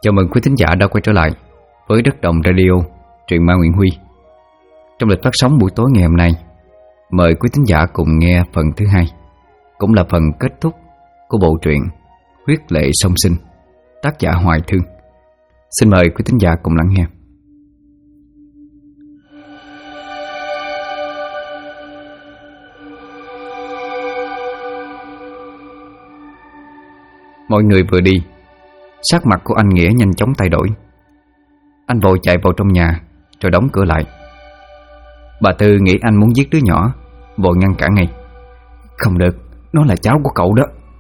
Chào mừng quý thính giả đã quay trở lại với Đất Đồng Radio, truyện ma Nguyễn Huy. Trong lịch phát sóng buổi tối ngày hôm nay, mời quý thính giả cùng nghe phần thứ hai, cũng là phần kết thúc của bộ truyện Huyết Lệ Song Sinh, tác giả Hoài Thương. Xin mời quý thính giả cùng lắng nghe. Mọi người vừa đi, sắc mặt của anh Nghĩa nhanh chóng thay đổi. Anh vội chạy vào trong nhà rồi đóng cửa lại. Bà Tư nghĩ anh muốn giết đứa nhỏ, vội ngăn cản ngay. Không được, nó là cháu của cậu đó.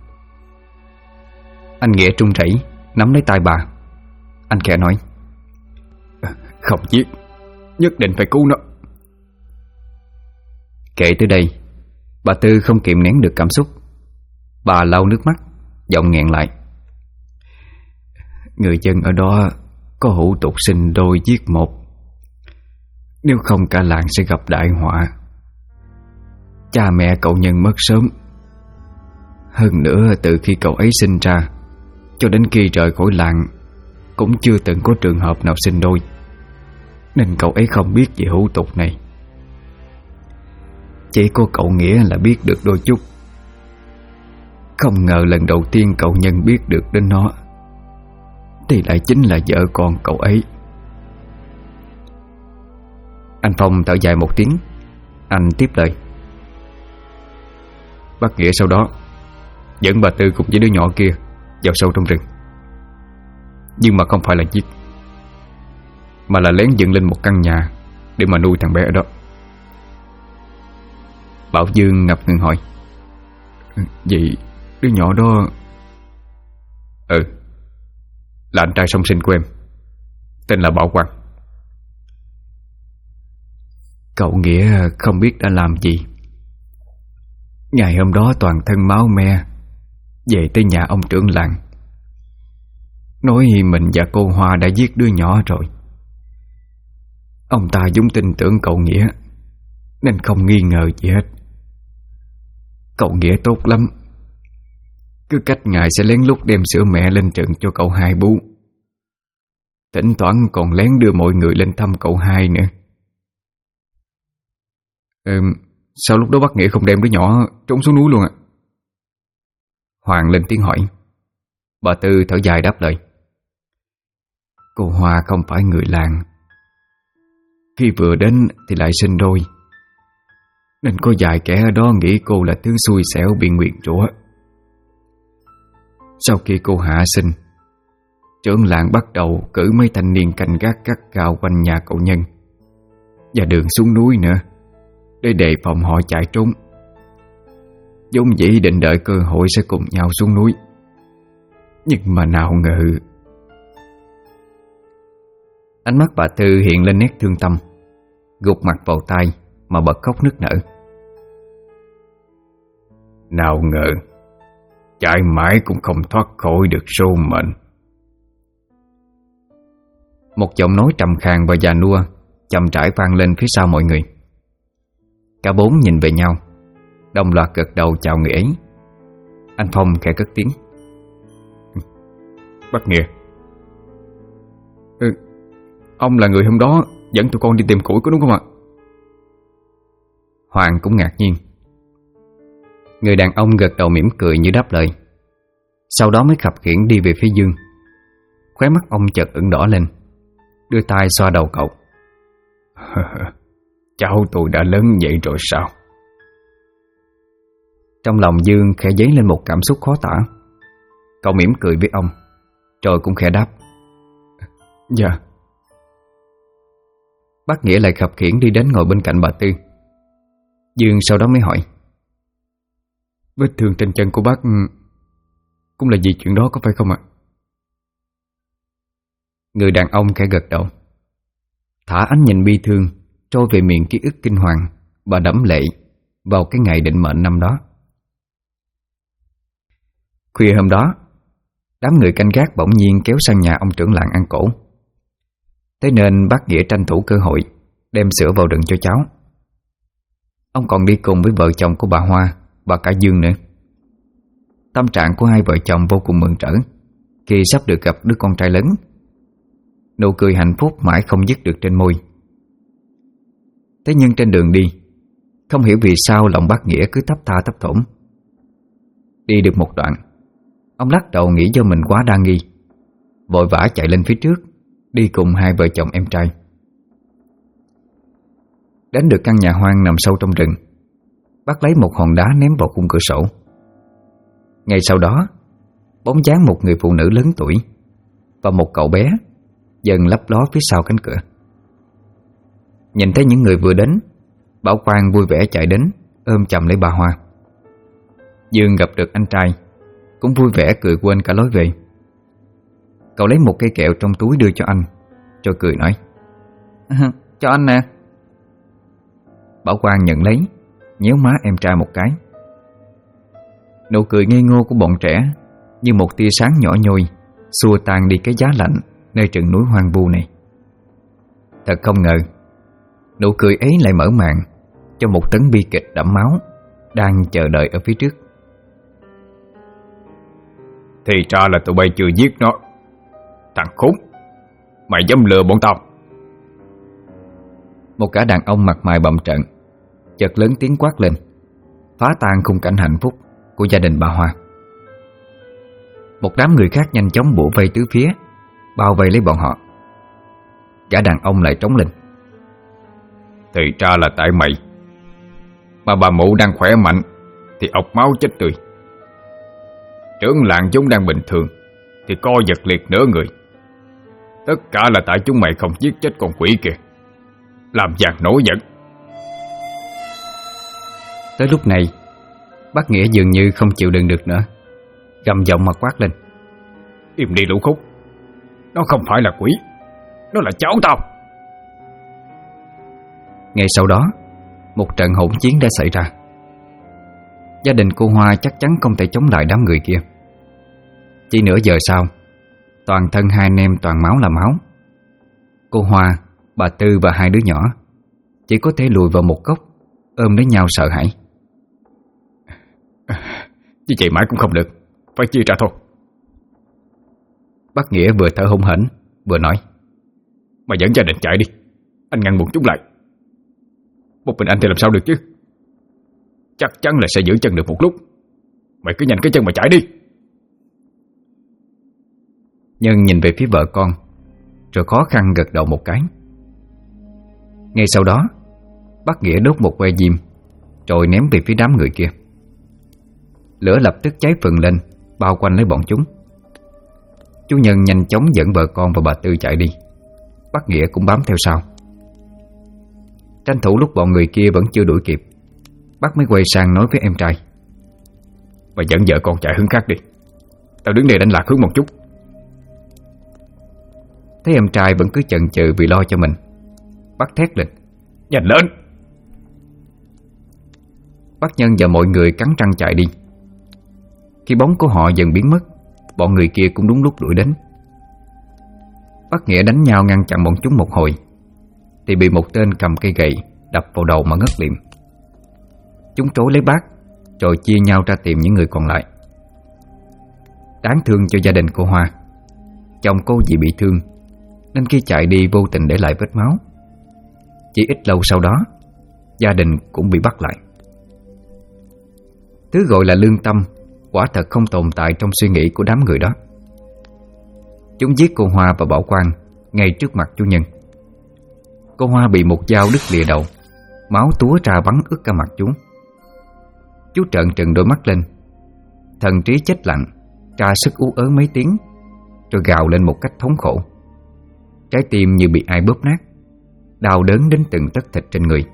Anh Nghĩa run rẩy nắm lấy tay bà. Anh khẽ nói: Không giết, nhất định phải cứu nó. Kể từ đây, bà Tư không kìm nén được cảm xúc. Bà lau nước mắt, giọng nghẹn lại: Người dân ở đó có hủ tục sinh đôi giết một, nếu không cả làng sẽ gặp đại họa. Cha mẹ cậu Nhân mất sớm. Hơn nữa, từ khi cậu ấy sinh ra cho đến khi rời khỏi làng cũng chưa từng có trường hợp nào sinh đôi, nên cậu ấy không biết về hủ tục này. Chỉ có cậu Nghĩa là biết được đôi chút. Không ngờ lần đầu tiên cậu Nhân biết được đến nó thì lại chính là vợ con cậu ấy. Anh Phong thở dài một tiếng. Anh tiếp lời: Bác Nghĩa sau đó dẫn bà Tư cùng với đứa nhỏ kia vào sâu trong rừng. Nhưng mà không phải là giết, mà là lén dựng lên một căn nhà để mà nuôi thằng bé ở đó. Bảo Dương ngập ngừng hỏi: Vậy đứa nhỏ đó... là anh trai song sinh của em, tên là Bảo Quang. Cậu Nghĩa không biết đã làm gì. Ngày hôm đó toàn thân máu me về tới nhà ông trưởng làng, nói mình và cô Hoa đã giết đứa nhỏ rồi. Ông ta vốn tin tưởng cậu Nghĩa nên không nghi ngờ gì hết. Cậu Nghĩa tốt lắm, cứ cách ngày sẽ lén lút đem sữa mẹ lên trận cho cậu hai bú. Thỉnh thoảng còn lén đưa mọi người lên thăm cậu hai nữa. Sao lúc đó bác Nghĩa không đem đứa nhỏ trốn xuống núi luôn ạ? Hoàng lên tiếng hỏi. Bà Tư thở dài đáp lời: Cô Hoa không phải người làng, khi vừa đến thì lại sinh đôi, nên có vài kẻ ở đó nghĩ cô là thứ xui xẻo bị nguyền rủa. Sau khi cô hạ sinh, trưởng làng bắt đầu cử mấy thanh niên canh gác gắt gao quanh nhà cậu Nhân và đường xuống núi nữa, để đề phòng họ chạy trốn. Vốn dĩ định đợi cơ hội sẽ cùng nhau xuống núi, nhưng mà nào ngờ... Ánh mắt bà Tư hiện lên nét thương tâm, gục mặt vào tay mà bật khóc nức nở. Nào ngờ chạy mãi cũng không thoát khỏi được số mệnh. Một giọng nói trầm khàn và già nua chậm rãi vang lên phía sau mọi người. Cả bốn nhìn về nhau, đồng loạt gật đầu chào người ấy. Anh Phong khẽ cất tiếng: Bác Nghĩa, ông là người hôm đó dẫn tụi con đi tìm củi có đúng không ạ? Hoàng cũng ngạc nhiên. Người đàn ông gật đầu mỉm cười như đáp lời, sau đó mới khập khiễng đi về phía Dương. Khóe mắt ông chợt ửng đỏ lên, đưa tay xoa đầu cậu. Cháu tôi đã lớn vậy rồi sao? Trong lòng Dương khẽ dấy lên một cảm xúc khó tả. Cậu mỉm cười với ông, rồi cũng khẽ đáp: Dạ. Bác Nghĩa lại khập khiễng đi đến ngồi bên cạnh bà Tư. Dương sau đó mới hỏi: Vết thương trên chân của bác cũng là vì chuyện đó có phải không ạ? Người đàn ông khẽ gật đầu, thả ánh nhìn bi thương trôi về miền ký ức kinh hoàng và đẫm lệ vào cái ngày định mệnh năm đó. Khuya hôm đó, đám người canh gác bỗng nhiên kéo sang nhà ông trưởng làng ăn cỗ. Thế nên bác Nghĩa tranh thủ cơ hội đem sữa vào đựng cho cháu. Ông còn đi cùng với vợ chồng của bà Hoa và cả Dương nữa. Tâm trạng của hai vợ chồng vô cùng mừng rỡ khi sắp được gặp đứa con trai lớn Nụ cười hạnh phúc mãi không dứt được trên môi. Thế nhưng trên đường đi, không hiểu vì sao lòng bác Nghĩa cứ thấp tha thấp thỏm. Đi được một đoạn, ông lắc đầu nghĩ do mình quá đa nghi, vội vã chạy lên phía trước, đi cùng hai vợ chồng em trai. Đến được căn nhà hoang nằm sâu trong rừng, bác lấy một hòn đá ném vào khung cửa sổ. Ngay sau đó, bóng dáng một người phụ nữ lớn tuổi và một cậu bé dần lấp ló phía sau cánh cửa. Nhìn thấy những người vừa đến, Bảo Quang vui vẻ chạy đến ôm chầm lấy bà Hoa. Dương gặp được anh trai cũng vui vẻ cười quên cả lối về. Cậu lấy một cây kẹo trong túi đưa cho anh, rồi cười nói: Cho anh nè. Bảo Quang nhận lấy, nhéo má em trai một cái. Nụ cười ngây ngô của bọn trẻ như một tia sáng nhỏ nhoi xua tan đi cái giá lạnh nơi rừng núi hoang vu này. Thật không ngờ, nụ cười ấy lại mở màn cho một tấn bi kịch đẫm máu đang chờ đợi ở phía trước. Thì ra là tụi bay chưa giết nó. Thằng khốn, mày dám lừa bọn tao. Một gã đàn ông mặt mày bầm trợn chợt lớn tiếng quát lên, phá tan khung cảnh hạnh phúc của gia đình bà Hoa. Một đám người khác nhanh chóng bủa vây tứ phía, bao vây lấy bọn họ. Gã đàn ông lại trống lên: Thì ra là tại mày. Mà bà mụ đang khỏe mạnh thì ọc máu chết tươi. Trưởng làng chúng đang bình thường thì co giật liệt nửa người. Tất cả là tại chúng mày không giết chết con quỷ kìa, làm giặc nổi giận. Tới lúc này, bác Nghĩa dường như không chịu đựng được nữa, gầm giọng mà quát lên: Im đi lũ khúc. Nó không phải là quỷ, nó là cháu tao. Ngay sau đó, một trận hỗn chiến đã xảy ra. Gia đình cô Hoa chắc chắn không thể chống lại đám người kia. Chỉ nửa giờ sau, toàn thân hai anh em toàn máu là máu. Cô Hoa, bà Tư và hai đứa nhỏ chỉ có thể lùi vào một góc, ôm lấy nhau sợ hãi. Như vậy mãi cũng không được, phải chia ra thôi. Bác Nghĩa vừa thở hổn hển vừa nói: Mày dẫn gia đình chạy đi, anh ngăn buộc chúng lại. Một mình anh thì làm sao được chứ. Chắc chắn là sẽ giữ chân được một lúc. Mày cứ nhanh cái chân mà chạy đi. Nhân nhìn về phía vợ con, rồi khó khăn gật đầu một cái. Ngay sau đó, bác Nghĩa đốt một que diêm, rồi ném về phía đám người kia. Lửa lập tức cháy phừng lên, bao quanh lấy bọn chúng. Chú Nhân nhanh chóng dẫn vợ con và bà Tư chạy đi. Bác Nghĩa cũng bám theo sau. Tranh thủ lúc bọn người kia vẫn chưa đuổi kịp, bác mới quay sang nói với em trai: Mày dẫn vợ con chạy hướng khác đi, tao đứng đây đánh lạc hướng một chút. Thấy em trai vẫn cứ chần chừ vì lo cho mình, bác thét lên: Nhanh lên! Bác Nhân và mọi người cắn răng chạy đi. Khi bóng của họ dần biến mất, bọn người kia cũng đúng lúc đuổi đến. Bác Nghĩa đánh nhau ngăn chặn bọn chúng một hồi thì bị một tên cầm cây gậy đập vào đầu mà ngất liệm. Chúng trối lấy bác rồi chia nhau ra tìm những người còn lại. Đáng thương cho gia đình cô Hoa, chồng cô vì bị thương nên khi chạy đi vô tình để lại vết máu. Chỉ ít lâu sau đó, gia đình cũng bị bắt lại. Thứ gọi là lương tâm quả thật không tồn tại trong suy nghĩ của đám người đó. Chúng giết cô Hoa và Bảo Quang ngay trước mặt chú Nhân. Cô Hoa bị một dao đứt lìa đầu, máu túa ra bắn ướt cả mặt chú. Chú trợn trừng đôi mắt lên, thần trí chết lặng, tra sức ú ớ mấy tiếng, rồi gào lên một cách thống khổ. Trái tim như bị ai bóp nát, đau đớn đến từng tấc thịt trên người.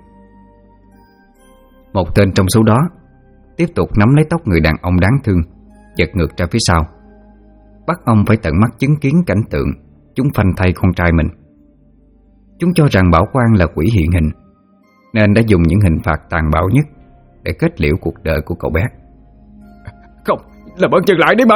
Một tên trong số đó tiếp tục nắm lấy tóc người đàn ông đáng thương, giật ngược ra phía sau, bắt ông phải tận mắt chứng kiến cảnh tượng chúng phanh thay con trai mình. Chúng cho rằng Bảo Quang là quỷ hiện hình, nên đã dùng những hình phạt tàn bạo nhất để kết liễu cuộc đời của cậu bé. Không, làm ơn dừng lại đi mà.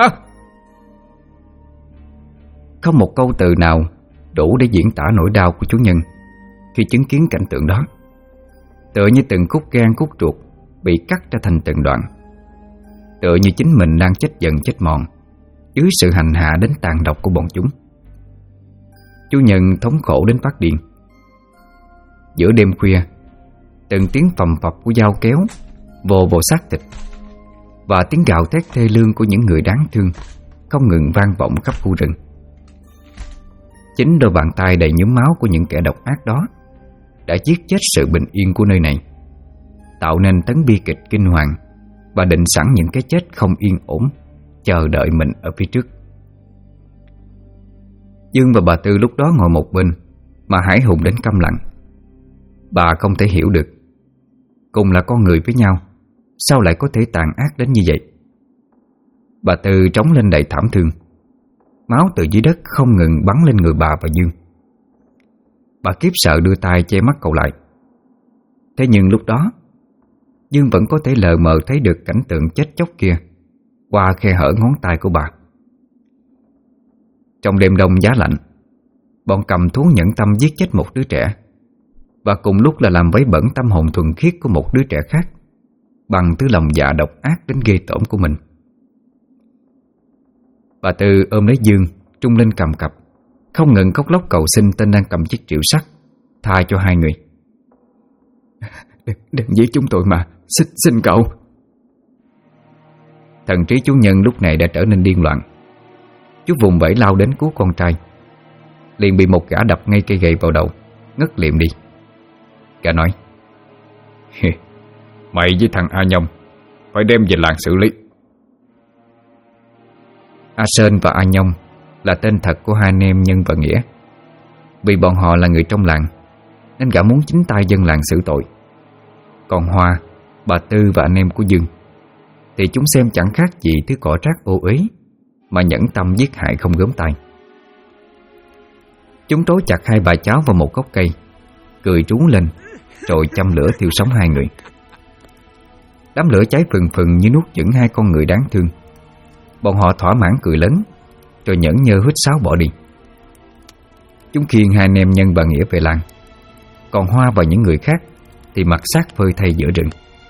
Không một câu từ nào đủ để diễn tả nỗi đau của chú Nhân khi chứng kiến cảnh tượng đó. Tựa như từng khúc gan khúc ruột bị cắt ra thành từng đoạn, tựa như chính mình đang chết dần chết mòn dưới sự hành hạ đến tàn độc của bọn chúng. Chú Nhân thống khổ đến phát điên. Giữa đêm khuya, từng tiếng phầm phập của dao kéo vồ vào xác thịt và tiếng gào thét thê lương của những người đáng thương không ngừng vang vọng khắp khu rừng. Chính đôi bàn tay đầy nhuốm máu của những kẻ độc ác đó đã giết chết sự bình yên của nơi này, tạo nên tấn bi kịch kinh hoàng và định sẵn những cái chết không yên ổn chờ đợi mình ở phía trước. Dương và bà Tư lúc đó ngồi một bên mà hãi hùng đến câm lặng. Bà không thể hiểu được, cùng là con người với nhau, sao lại có thể tàn ác đến như vậy. Bà Tư trống lên đầy thảm thương. Máu từ dưới đất không ngừng bắn lên người bà và Dương. Bà khiếp sợ đưa tay che mắt cậu lại. Thế nhưng lúc đó Dương vẫn có thể lờ mờ thấy được cảnh tượng chết chóc kia qua khe hở ngón tay của bà. Trong đêm đông giá lạnh, bọn cầm thú nhẫn tâm giết chết một đứa trẻ, và cùng lúc là làm vấy bẩn tâm hồn thuần khiết của một đứa trẻ khác bằng thứ lòng dạ độc ác đến ghê tởm của mình. Bà Tư ôm lấy Dương, trung lên cầm cập, không ngừng khóc lóc cầu xin tên đang cầm chiếc triệu sắt tha cho hai người. Đừng giết chúng tôi mà, xin cậu. Thần trí chú Nhân lúc này đã trở nên điên loạn. Chú vùng vẫy lao đến cứu con trai, liền bị một gã đập ngay cây gậy vào đầu, ngất liệm đi. Gã nói: Mày với thằng A Nhông phải đem về làng xử lý. A Sơn và A Nhông là tên thật của hai anh em Nhân và Nghĩa. Vì bọn họ là người trong làng nên gã muốn chính tay dân làng xử tội. Còn Hoa, bà Tư và anh em của Dương thì chúng xem chẳng khác gì thứ cỏ rác vô ý mà nhẫn tâm giết hại không gớm tay. Chúng trói chặt hai bà cháu vào một gốc cây, cười trú lên rồi châm lửa thiêu sống hai người. Đám lửa cháy phừng phừng như nuốt chửng hai con người đáng thương. Bọn họ thỏa mãn cười lớn rồi nhẫn nhơ huýt sáo bỏ đi. Chúng khiêng hai anh em Nhân và Nghĩa về làng, còn Hoa và những người khác thì mặc xác phơi thay giữa rừng.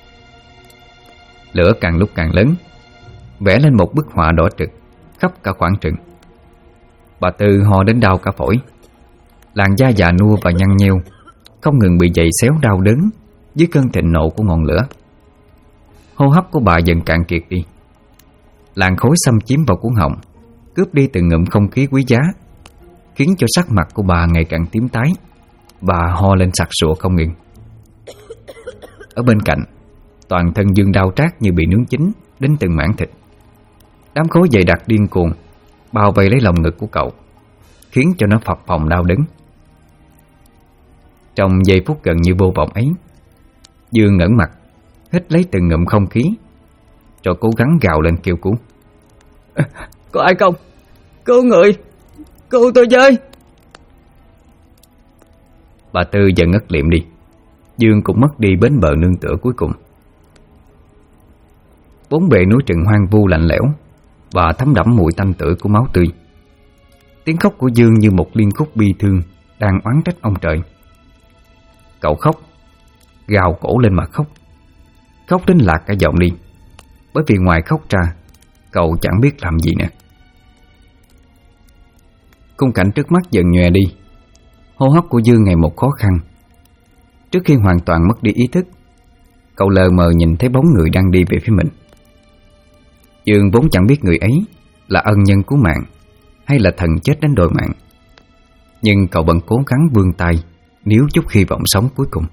Lửa càng lúc càng lớn, vẽ lên một bức họa đỏ trực khắp cả khoảng rừng. Bà Tư ho đến đau cả phổi. Làn da già nua và nhăn nheo không ngừng bị giày xéo đau đớn dưới cơn thịnh nộ của ngọn lửa. Hô hấp của bà dần cạn kiệt đi. Làn khói xâm chiếm vào cuống họng, cướp đi từng ngụm không khí quý giá, khiến cho sắc mặt của bà ngày càng tím tái. Bà ho lên sặc sụa không ngừng. Ở bên cạnh, toàn thân Dương đau rát như bị nướng chín đến từng mảng thịt. Đám khói dày đặc điên cuồng bao vây lấy lòng ngực của cậu, khiến cho nó phập phồng đau đớn. Trong giây phút gần như vô vọng ấy, Dương ngẩng mặt, hít lấy từng ngụm không khí, rồi cố gắng gào lên kêu cứu. Có ai không? Cứu người! Cứu tôi với! Bà Tư dần ngất liệm đi. Dương cũng mất đi bến bờ nương tựa cuối cùng. Bốn bề núi rừng hoang vu lạnh lẽo và thấm đẫm mùi tanh tưởi của máu tươi. Tiếng khóc của Dương như một liên khúc bi thương đang oán trách ông trời. Cậu khóc, gào cổ lên mà khóc, khóc đến lạc cả giọng đi, bởi vì ngoài khóc ra cậu chẳng biết làm gì nữa. Khung cảnh trước mắt dần nhòe đi. Hô hấp của Dương ngày một khó khăn. Trước khi hoàn toàn mất đi ý thức, cậu lờ mờ nhìn thấy bóng người đang đi về phía mình. Dương vốn chẳng biết người ấy là ân nhân cứu mạng hay là thần chết đến đòi mạng, nhưng cậu vẫn cố gắng vươn tay níu chút hy vọng sống cuối cùng.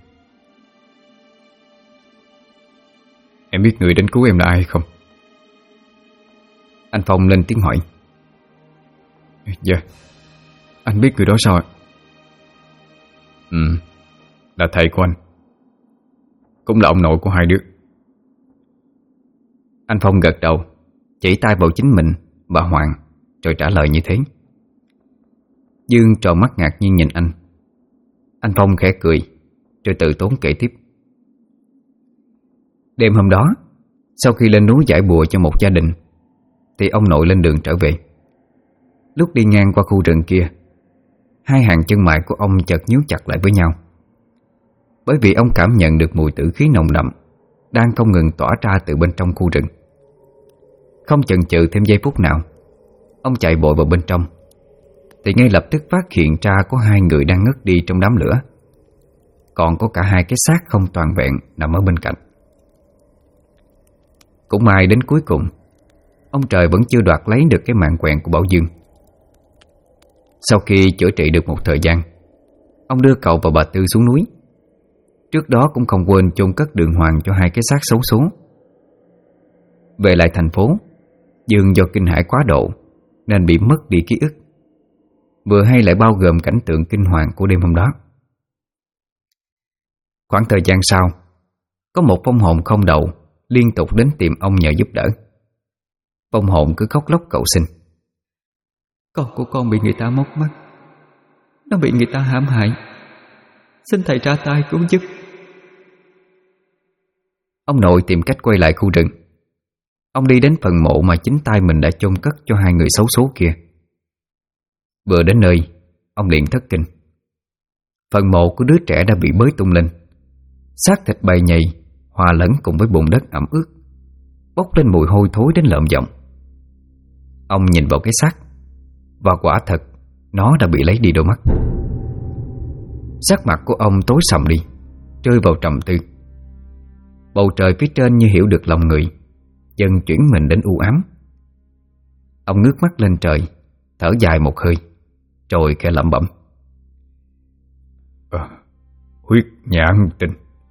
Em biết người đến cứu em là ai không? Anh Phong lên tiếng hỏi. Dạ, anh biết người đó sao ạ? Là thầy của anh, cũng là ông nội của hai đứa. Anh Phong gật đầu, chỉ tay vào chính mình và Hoàng, rồi trả lời như thế. Dương tròn mắt ngạc nhiên nhìn anh. Anh Phong khẽ cười, rồi tự tốn kể tiếp. Đêm hôm đó, sau khi lên núi giải bùa cho một gia đình, thì ông nội lên đường trở về. Lúc đi ngang qua khu rừng kia, hai hàng chân mày của ông chợt nhíu chặt lại với nhau, bởi vì ông cảm nhận được mùi tử khí nồng đậm đang không ngừng tỏa ra từ bên trong khu rừng. Không chần chừ thêm giây phút nào, ông chạy vội vào bên trong, thì ngay lập tức phát hiện ra có hai người đang ngất đi trong đám lửa. Còn có cả hai cái xác không toàn vẹn nằm ở bên cạnh. Cũng may đến cuối cùng ông trời vẫn chưa đoạt lấy được cái mạng quẹn của Bảo Dương. Sau khi chữa trị được một thời gian, ông đưa cậu và bà Tư xuống núi. Trước đó cũng không quên chôn cất đường hoàng cho hai cái xác xấu số. Về lại thành phố, Dương do kinh hãi quá độ nên bị mất đi ký ức, vừa hay lại bao gồm cảnh tượng kinh hoàng của đêm hôm đó. Khoảng thời gian sau, có một vong hồn không đầu liên tục đến tìm ông nhờ giúp đỡ. Vong hồn cứ khóc lóc cầu xin: "Con của con bị người ta móc mắt, nó bị người ta hãm hại, xin thầy ra tay cứu giúp." Ông nội tìm cách quay lại khu rừng. Ông đi đến phần mộ mà chính tay mình đã chôn cất cho hai người xấu số kia. Vừa đến nơi, ông liền thất kinh. Phần mộ của đứa trẻ đã bị bới tung lên, xác thịt bầy nhầy hòa lẫn cùng với bùn đất ẩm ướt, bốc lên mùi hôi thối đến lợm giọng. Ông nhìn vào cái xác, và quả thật nó đã bị lấy đi đôi mắt. Sắc mặt của ông tối sầm đi, rơi vào trầm tư. Bầu trời phía trên như hiểu được lòng người, dần chuyển mình đến u ám. Ông ngước mắt lên trời, thở dài một hơi, rồi khẽ lẩm bẩm: Huyết nhãn tinh.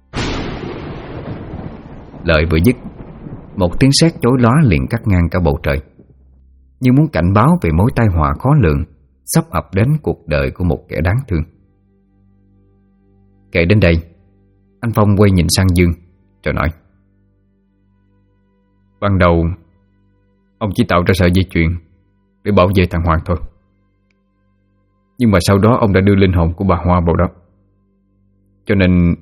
Lời vừa dứt, một tiếng sét chói lóa liền cắt ngang cả bầu trời, như muốn cảnh báo về mối tai họa khó lường sắp ập đến cuộc đời của một kẻ đáng thương. Kể đến đây, anh Phong quay nhìn sang Dương rồi nói: Ban đầu ông chỉ tạo ra sợi dây chuyền để bảo vệ thằng Hoàng thôi. Nhưng mà sau đó ông đã đưa linh hồn của bà Hoa vào đó, Cho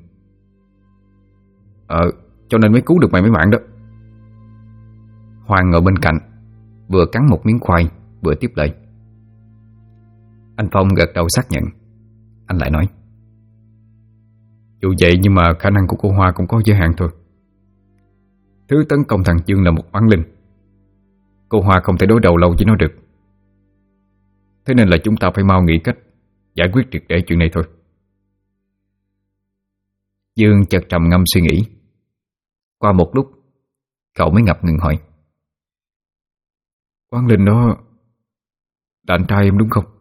nên mới cứu được mày mấy mạng đó. Hoàng ngồi bên cạnh, vừa cắn một miếng khoai vừa tiếp lời. Anh Phong gật đầu xác nhận. Anh lại nói: Dù vậy nhưng mà khả năng của cô Hoa cũng có giới hạn thôi. Thứ tấn công thằng Dương là một oán linh. Cô Hoa không thể đối đầu lâu với nó được. Thế nên là chúng ta phải mau nghĩ cách giải quyết triệt để chuyện này thôi. Dương chợt trầm ngâm suy nghĩ. Qua một lúc, cậu mới ngập ngừng hỏi: Oán linh đó là anh trai em đúng không?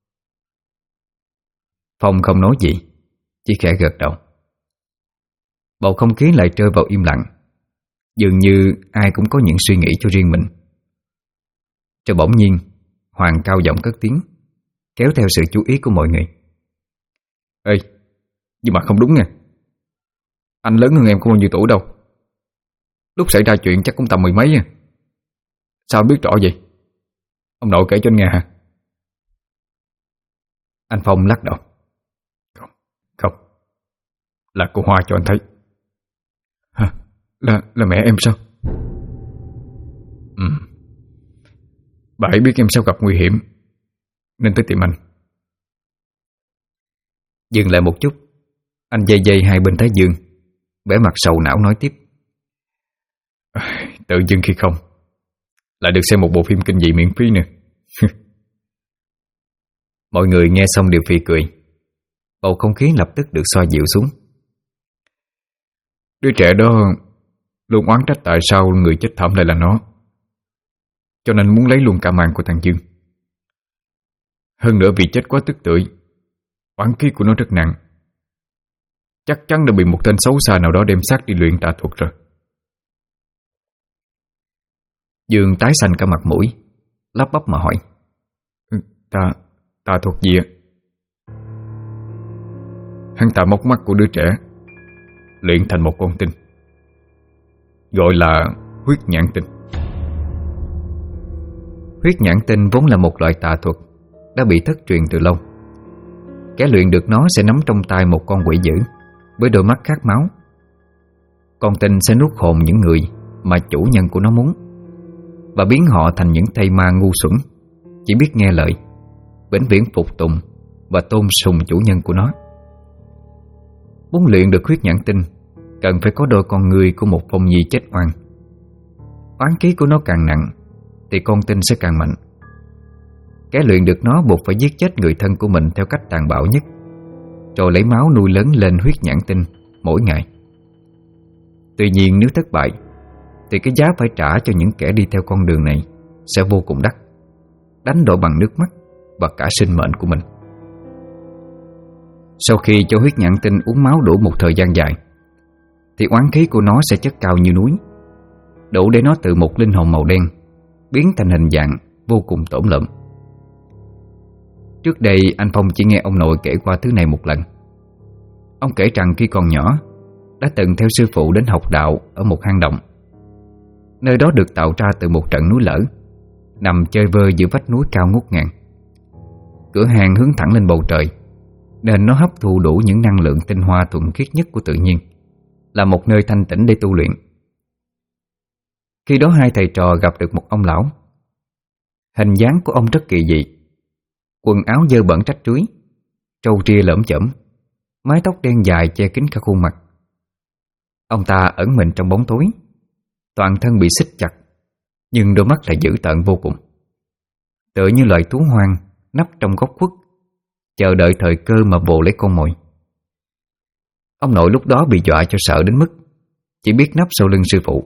Phong không nói gì, chỉ khẽ gật đầu. Bầu không khí lại rơi vào im lặng, dường như ai cũng có những suy nghĩ cho riêng mình. Rồi bỗng nhiên Hoàng cao giọng cất tiếng, kéo theo sự chú ý của mọi người: Ê, nhưng mà không đúng nha. Anh lớn hơn em không bao nhiêu tuổi đâu. Lúc xảy ra chuyện chắc cũng tầm mười mấy à. Sao biết rõ vậy? Ông nội kể cho anh nghe hả? Anh Phong lắc đầu: Không, là cô Hoa cho anh thấy. Hả? Là mẹ em sao? Bà ấy biết em sao gặp nguy hiểm nên tới tìm anh. Dừng lại một chút, anh dây dây hai bên thái dương, vẻ mặt sầu não nói tiếp: Tự dưng khi không lại được xem một bộ phim kinh dị miễn phí nữa. Mọi người nghe xong đều phì cười. Bầu không khí lập tức được xoa dịu xuống. Đứa trẻ đó luôn oán trách tại sao người chết thảm lại là nó, cho nên muốn lấy luôn cả mạng của thằng Dương. Hơn nữa vì chết quá tức tưởi, oán khí của nó rất nặng. Chắc chắn đã bị một tên xấu xa nào đó đem xác đi luyện tà thuật rồi. Dương tái xanh cả mặt mũi, lắp bắp mà hỏi: Tà thuật gì ạ? Hắn ta móc mắt của đứa trẻ, luyện thành một con tinh, gọi là huyết nhãn tinh. Huyết nhãn tinh vốn là một loại tà thuật đã bị thất truyền từ lâu. Kẻ luyện được nó sẽ nắm trong tay một con quỷ dữ với đôi mắt khát máu. Con tinh sẽ nuốt hồn những người mà chủ nhân của nó muốn, và biến họ thành những thây ma ngu xuẩn, chỉ biết nghe lời, vĩnh viễn phục tùng và tôn sùng chủ nhân của nó. Muốn luyện được huyết nhãn tinh, cần phải có đôi con người của một phong nhi chết oan. Oán khí của nó càng nặng thì con tinh sẽ càng mạnh. Kẻ luyện được nó buộc phải giết chết người thân của mình theo cách tàn bạo nhất, rồi lấy máu nuôi lớn lên huyết nhãn tinh mỗi ngày. Tuy nhiên nếu thất bại thì cái giá phải trả cho những kẻ đi theo con đường này sẽ vô cùng đắt, đánh đổi bằng nước mắt và cả sinh mệnh của mình. Sau khi cho huyết nhãn tinh uống máu đủ một thời gian dài thì oán khí của nó sẽ chất cao như núi, đủ để nó từ một linh hồn màu đen biến thành hình dạng vô cùng tổn lợm. Trước đây anh Phong chỉ nghe ông nội kể qua thứ này một lần. Ông kể rằng khi còn nhỏ đã từng theo sư phụ đến học đạo ở một hang động. Nơi đó được tạo ra từ một trận núi lở, nằm chơi vơi giữa vách núi cao ngút ngàn. Cửa hang hướng thẳng lên bầu trời, nên nó hấp thu đủ những năng lượng tinh hoa thuần khiết nhất của tự nhiên, là một nơi thanh tĩnh để tu luyện. Khi đó hai thầy trò gặp được một ông lão. Hình dáng của ông rất kỳ dị, quần áo dơ bẩn rách rưới, trâu ria lởm chởm, mái tóc đen dài che kín cả khuôn mặt. Ông ta ẩn mình trong bóng tối, toàn thân bị xích chặt, nhưng đôi mắt lại dữ tợn vô cùng, tựa như loài thú hoang nấp trong góc khuất, chờ đợi thời cơ mà vồ lấy con mồi. Ông nội lúc đó bị dọa cho sợ đến mức chỉ biết nấp sau lưng sư phụ.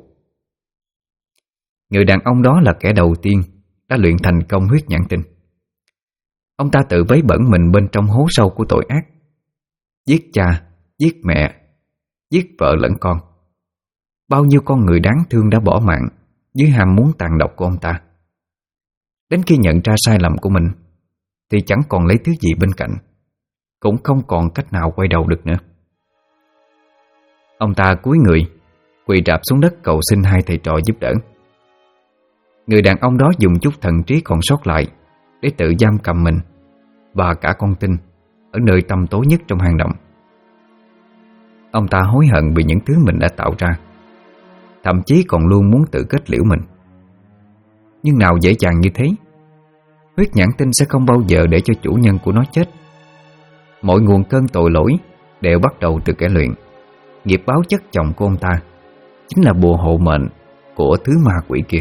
Người đàn ông đó là kẻ đầu tiên đã luyện thành công huyết nhãn tinh. Ông ta tự vấy bẩn mình bên trong hố sâu của tội ác, giết cha, giết mẹ, giết vợ lẫn con. Bao nhiêu con người đáng thương đã bỏ mạng dưới ham muốn tàn độc của ông ta. Đến khi nhận ra sai lầm của mình thì chẳng còn lấy thứ gì bên cạnh, cũng không còn cách nào quay đầu được nữa. Ông ta cúi người, quỳ rạp xuống đất cầu xin hai thầy trò giúp đỡ. Người đàn ông đó dùng chút thần trí còn sót lại để tự giam cầm mình và cả con Tinh ở nơi tăm tối nhất trong hang động. Ông ta hối hận vì những thứ mình đã tạo ra, thậm chí còn luôn muốn tự kết liễu mình. Nhưng nào dễ dàng như thế. Huyết nhãn tinh sẽ không bao giờ để cho chủ nhân của nó chết. Mọi nguồn cơn tội lỗi đều bắt đầu từ kẻ luyện. Nghiệp báo chất chồng của ông ta chính là bùa hộ mệnh của thứ ma quỷ kia.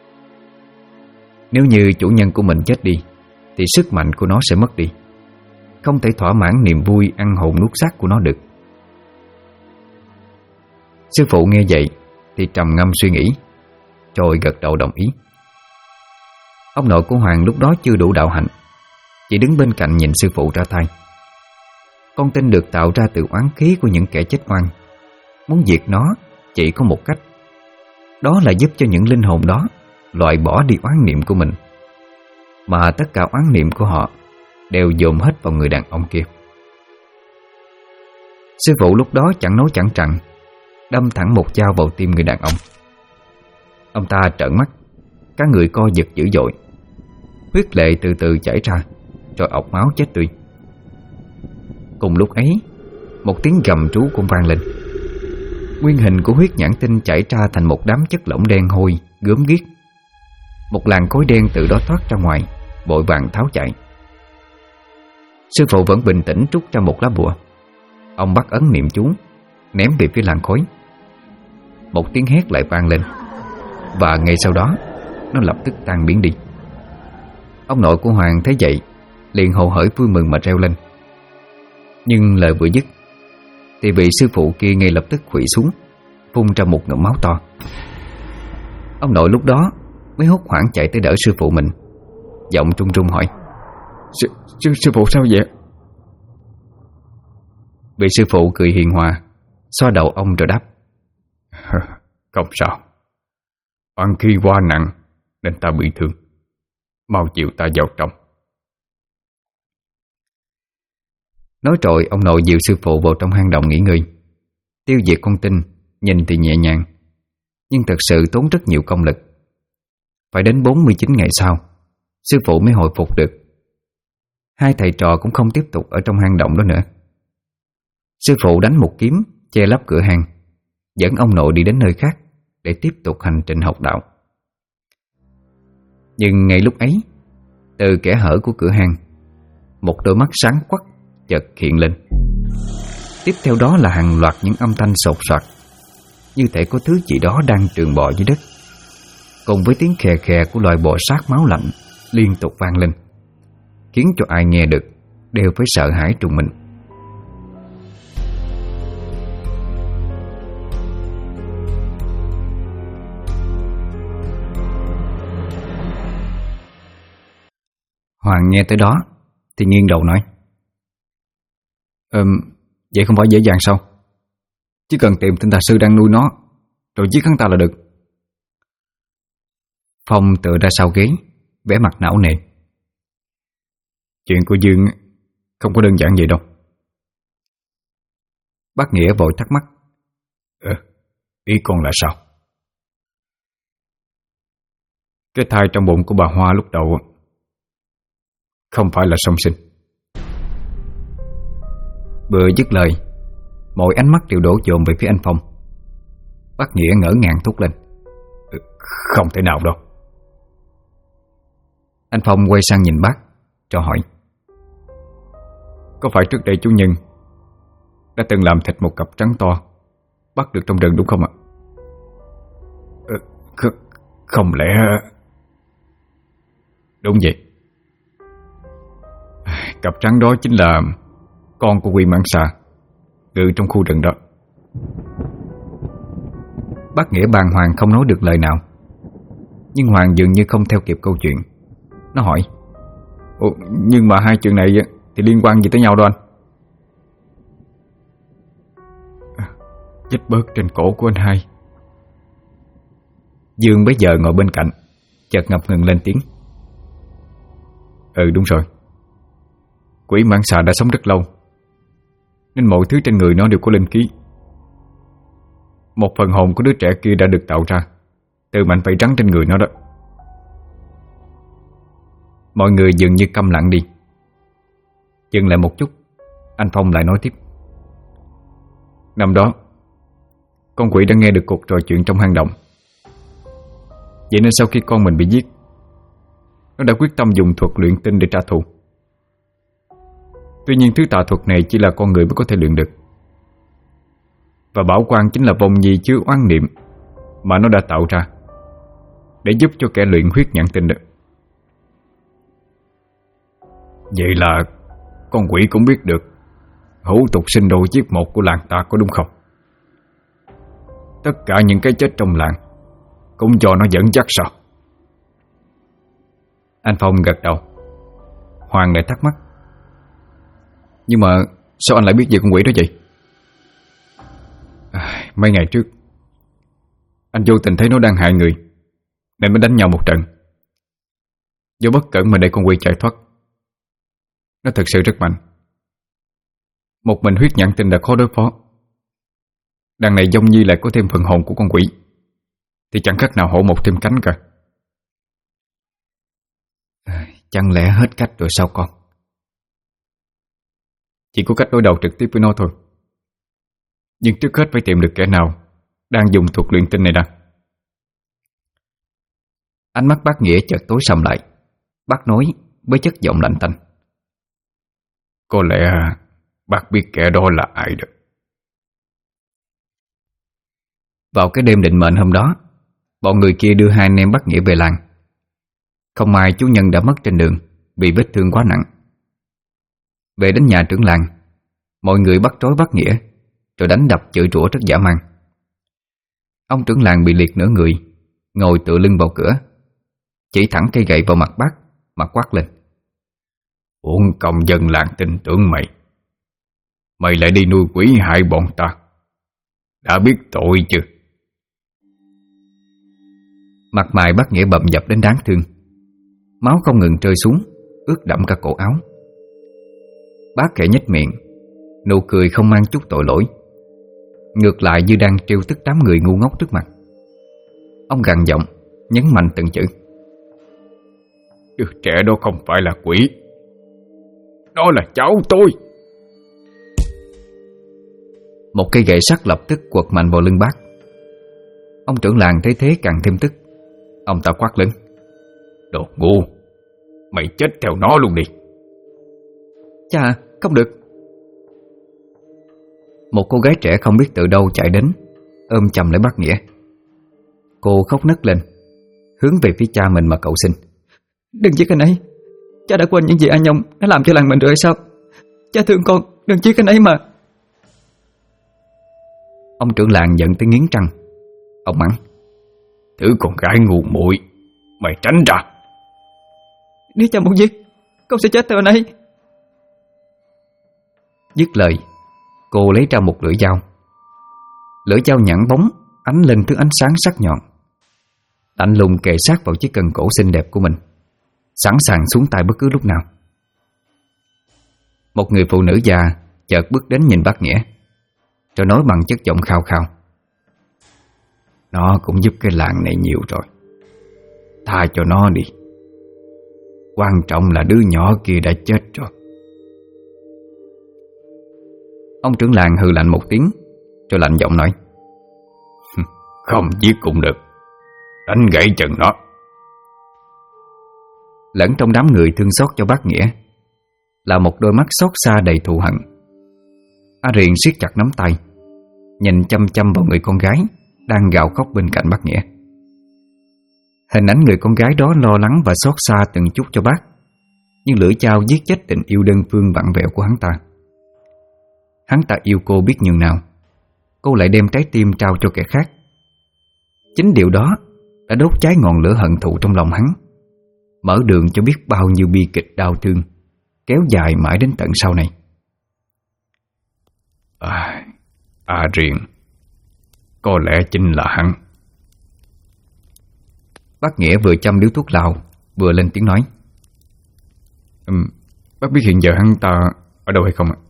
Nếu như chủ nhân của mình chết đi thì sức mạnh của nó sẽ mất đi, không thể thỏa mãn niềm vui ăn hồn nuốt xác của nó được. Sư phụ nghe vậy thì trầm ngâm suy nghĩ, rồi gật đầu đồng ý. Ông nội của Hoàng lúc đó chưa đủ đạo hạnh, chỉ đứng bên cạnh nhìn sư phụ ra tay. Con Tinh được tạo ra từ oán khí của những kẻ chết oan. Muốn diệt nó chỉ có một cách, đó là giúp cho những linh hồn đó loại bỏ đi oán niệm của mình, mà tất cả oán niệm của họ đều dồn hết vào người đàn ông kia. Sư phụ lúc đó chẳng nói chẳng rằng đâm thẳng một dao vào tim người đàn ông. Ông ta trợn mắt, cả người co giật dữ dội, huyết lệ từ từ chảy ra, rồi ọc máu chết tươi. Cùng lúc ấy, một tiếng gầm rú cũng vang lên. Nguyên hình của huyết nhãn tinh chảy ra thành một đám chất lỏng đen hôi, gớm ghiếc. Một làn khói đen từ đó thoát ra ngoài, vội vàng tháo chạy. Sư phụ vẫn bình tĩnh rút ra một lá bùa. Ông bắt ấn niệm chú, ném về phía làn khói. Một tiếng hét lại vang lên, và ngay sau đó nó lập tức tan biến đi. Ông nội của Hoàng thấy vậy liền hồ hởi vui mừng mà reo lên. Nhưng lời vừa dứt thì vị sư phụ kia ngay lập tức khuỵu xuống, phun ra một ngụm máu to. Ông nội lúc đó mới hốt hoảng chạy tới đỡ sư phụ mình, giọng trung trung hỏi: Sư phụ sao vậy? Vị sư phụ cười hiền hòa, xoa đầu ông rồi đáp: Không sao, oan khí quá nặng nên ta bị thương, mau chịu ta vào trong. Nói rồi ông nội dìu sư phụ vào trong hang động nghỉ ngơi. Tiêu diệt con Tinh nhìn thì nhẹ nhàng, nhưng thật sự tốn rất nhiều công lực. Phải đến 49 ngày sau, sư phụ mới hồi phục được. Hai thầy trò cũng không tiếp tục ở trong hang động đó nữa. Sư phụ đánh một kiếm che lấp cửa hang, dẫn ông nội đi đến nơi khác để tiếp tục hành trình học đạo. Nhưng ngay lúc ấy, từ kẽ hở của cửa hang, một đôi mắt sáng quắc chợt hiện lên. Tiếp theo đó là hàng loạt những âm thanh sột soạt, như thể có thứ gì đó đang trườn bò dưới đất, cùng với tiếng khè khè của loài bò sát máu lạnh liên tục vang lên, khiến cho ai nghe được đều phải sợ hãi trùng mình. Hoàng nghe tới đó thì nghiêng đầu nói: Vậy không phải dễ dàng sao? Chỉ cần tìm tên tà sư đang nuôi nó, rồi giết hắn ta là được. Phong tựa ra sau ghế, vẻ mặt não nề. Chuyện của Dương không có đơn giản vậy đâu. Bác Nghĩa vội thắc mắc: Ý con là sao? Cái thai trong bụng của bà Hoa lúc đầu không phải là song sinh. Vừa dứt lời, mọi ánh mắt đều đổ dồn về phía anh Phong. Bác Nghĩa ngỡ ngàng thốt lên: Không thể nào đâu. Anh Phong quay sang nhìn bác, cho hỏi: Có phải trước đây chú Nhân đã từng làm thịt một cặp trắng to bắt được trong rừng đúng không ạ? Không lẽ... Đúng vậy. Cặp trắng đó chính là con của Quỷ Mãng Xà ngự trong khu rừng đó. Bác Nghĩa bàng hoàng không nói được lời nào. Nhưng Hoàng dường như không theo kịp câu chuyện. Nó hỏi: Nhưng mà hai chuyện này thì liên quan gì tới nhau đâu anh? Vết bớt trên cổ của anh hai. Dương bấy giờ ngồi bên cạnh, chợt ngập ngừng lên tiếng: Đúng rồi. Quỷ Mãng Xà đã sống rất lâu, nên mọi thứ trên người nó đều có linh khí. Một phần hồn của đứa trẻ kia đã được tạo ra từ mảnh vảy trắng trên người nó đó. Mọi người dường như câm lặng đi. Dừng lại một chút, anh Phong lại nói tiếp: Năm đó con quỷ đã nghe được cuộc trò chuyện trong hang động. Vậy nên sau khi con mình bị giết, nó đã quyết tâm dùng thuật luyện tinh để trả thù. Tuy nhiên thứ tà thuật này chỉ là con người mới có thể luyện được. Và Bảo Quang chính là vong nhi chứa oán niệm mà nó đã tạo ra để giúp cho kẻ luyện huyết nhãn tinh được. Vậy là con quỷ cũng biết được hữu tục sinh đôi giết một của làng ta có đúng không? Tất cả những cái chết trong làng cũng do nó dẫn dắt sao? Anh Phong gật đầu. Hoàng lại thắc mắc: Nhưng mà sao anh lại biết về con quỷ đó vậy? Mấy ngày trước anh vô tình thấy nó đang hại người nên mới đánh nhau một trận. Do bất cẩn mà để con quỷ chạy thoát. Nó thật sự rất mạnh. Một mình huyết nhãn tinh đã khó đối phó, đằng này vong nhi lại có thêm phần hồn của con quỷ, thì chẳng khác nào hổ một thêm cánh cả. Chẳng lẽ hết cách rồi sao con? Chỉ có cách đối đầu trực tiếp với nó thôi. Nhưng trước hết phải tìm được kẻ nào đang dùng thuật luyện tinh này đã. Ánh mắt bác Nghĩa chợt tối sầm lại. Bác nói với chất giọng lạnh tanh: Có lẽ bác biết kẻ đó là ai được. Vào cái đêm định mệnh hôm đó, bọn người kia đưa hai anh em bác Nghĩa về làng. Không may chú Nhân đã mất trên đường, bị vết thương quá nặng. Về đến nhà trưởng làng, mọi người bắt trói bác Nghĩa, rồi đánh đập chửi rủa rất dã man. Ông trưởng làng bị liệt nửa người, ngồi tựa lưng vào cửa, chỉ thẳng cây gậy vào mặt bác mà quát lên: Uổng công dân làng tin tưởng mày. Mày lại đi nuôi quỷ hại bọn ta, đã biết tội chưa? Mặt mày bác Nghĩa bầm dập đến đáng thương. Máu không ngừng rơi xuống, ướt đẫm cả cổ áo. Bác khẽ nhếch miệng, nụ cười không mang chút tội lỗi, ngược lại như đang trêu tức đám người ngu ngốc trước mặt. Ông gằn giọng, nhấn mạnh từng chữ: Đứa trẻ đó không phải là quỷ, đó là cháu tôi. Một cây gậy sắt lập tức quật mạnh vào lưng bác. Ông trưởng làng thấy thế càng thêm tức. Ông ta quát lớn: Đồ ngu, mày chết theo nó luôn đi. Cha, không được. Một cô gái trẻ không biết từ đâu chạy đến, ôm chầm lấy bác Nghĩa. Cô khóc nấc lên, hướng về phía cha mình mà cầu xin: Đừng giết anh ấy, Cha đã quên những gì anh Nhông đã làm cho làng mình rồi hay sao? Cha thương con, đừng giết anh ấy mà. Ông trưởng làng giận tới nghiến răng. Ông mắng: Thứ con gái ngu muội, mày tránh ra. Nếu cha muốn giết, con sẽ chết theo anh ấy. Dứt lời, cô lấy ra một lưỡi dao. Lưỡi dao nhẵn bóng ánh lên thứ ánh sáng sắc nhọn, lạnh lùng kề sát vào chiếc cần cổ xinh đẹp của mình, sẵn sàng xuống tay bất cứ lúc nào. Một người phụ nữ già chợt bước đến nhìn bác Nghĩa, rồi nói bằng chất giọng khao khao: Nó cũng giúp cái làng này nhiều rồi, tha cho nó đi. Quan trọng là đứa nhỏ kia đã chết rồi. Ông trưởng làng hừ lạnh một tiếng, rồi lạnh giọng nói: Không giết cũng được, đánh gãy chân nó. Lẫn trong đám người thương xót cho bác Nghĩa là một đôi mắt xót xa đầy thù hận. A Riền siết chặt nắm tay, nhìn chăm chăm vào người con gái đang gào khóc bên cạnh bác Nghĩa. Hình ảnh người con gái đó lo lắng và xót xa từng chút cho bác, nhưng lưỡi dao giết chết tình yêu đơn phương vặn vẹo của hắn ta. Hắn ta yêu cô biết nhường nào, cô lại đem trái tim trao cho kẻ khác. Chính điều đó đã đốt cháy ngọn lửa hận thù trong lòng hắn, mở đường cho biết bao nhiêu bi kịch đau thương kéo dài mãi đến tận sau này. Riền, có lẽ chính là hắn. Bác Nghĩa vừa châm điếu thuốc lào vừa lên tiếng nói: Bác biết hiện giờ hắn ta ở đâu hay không ạ?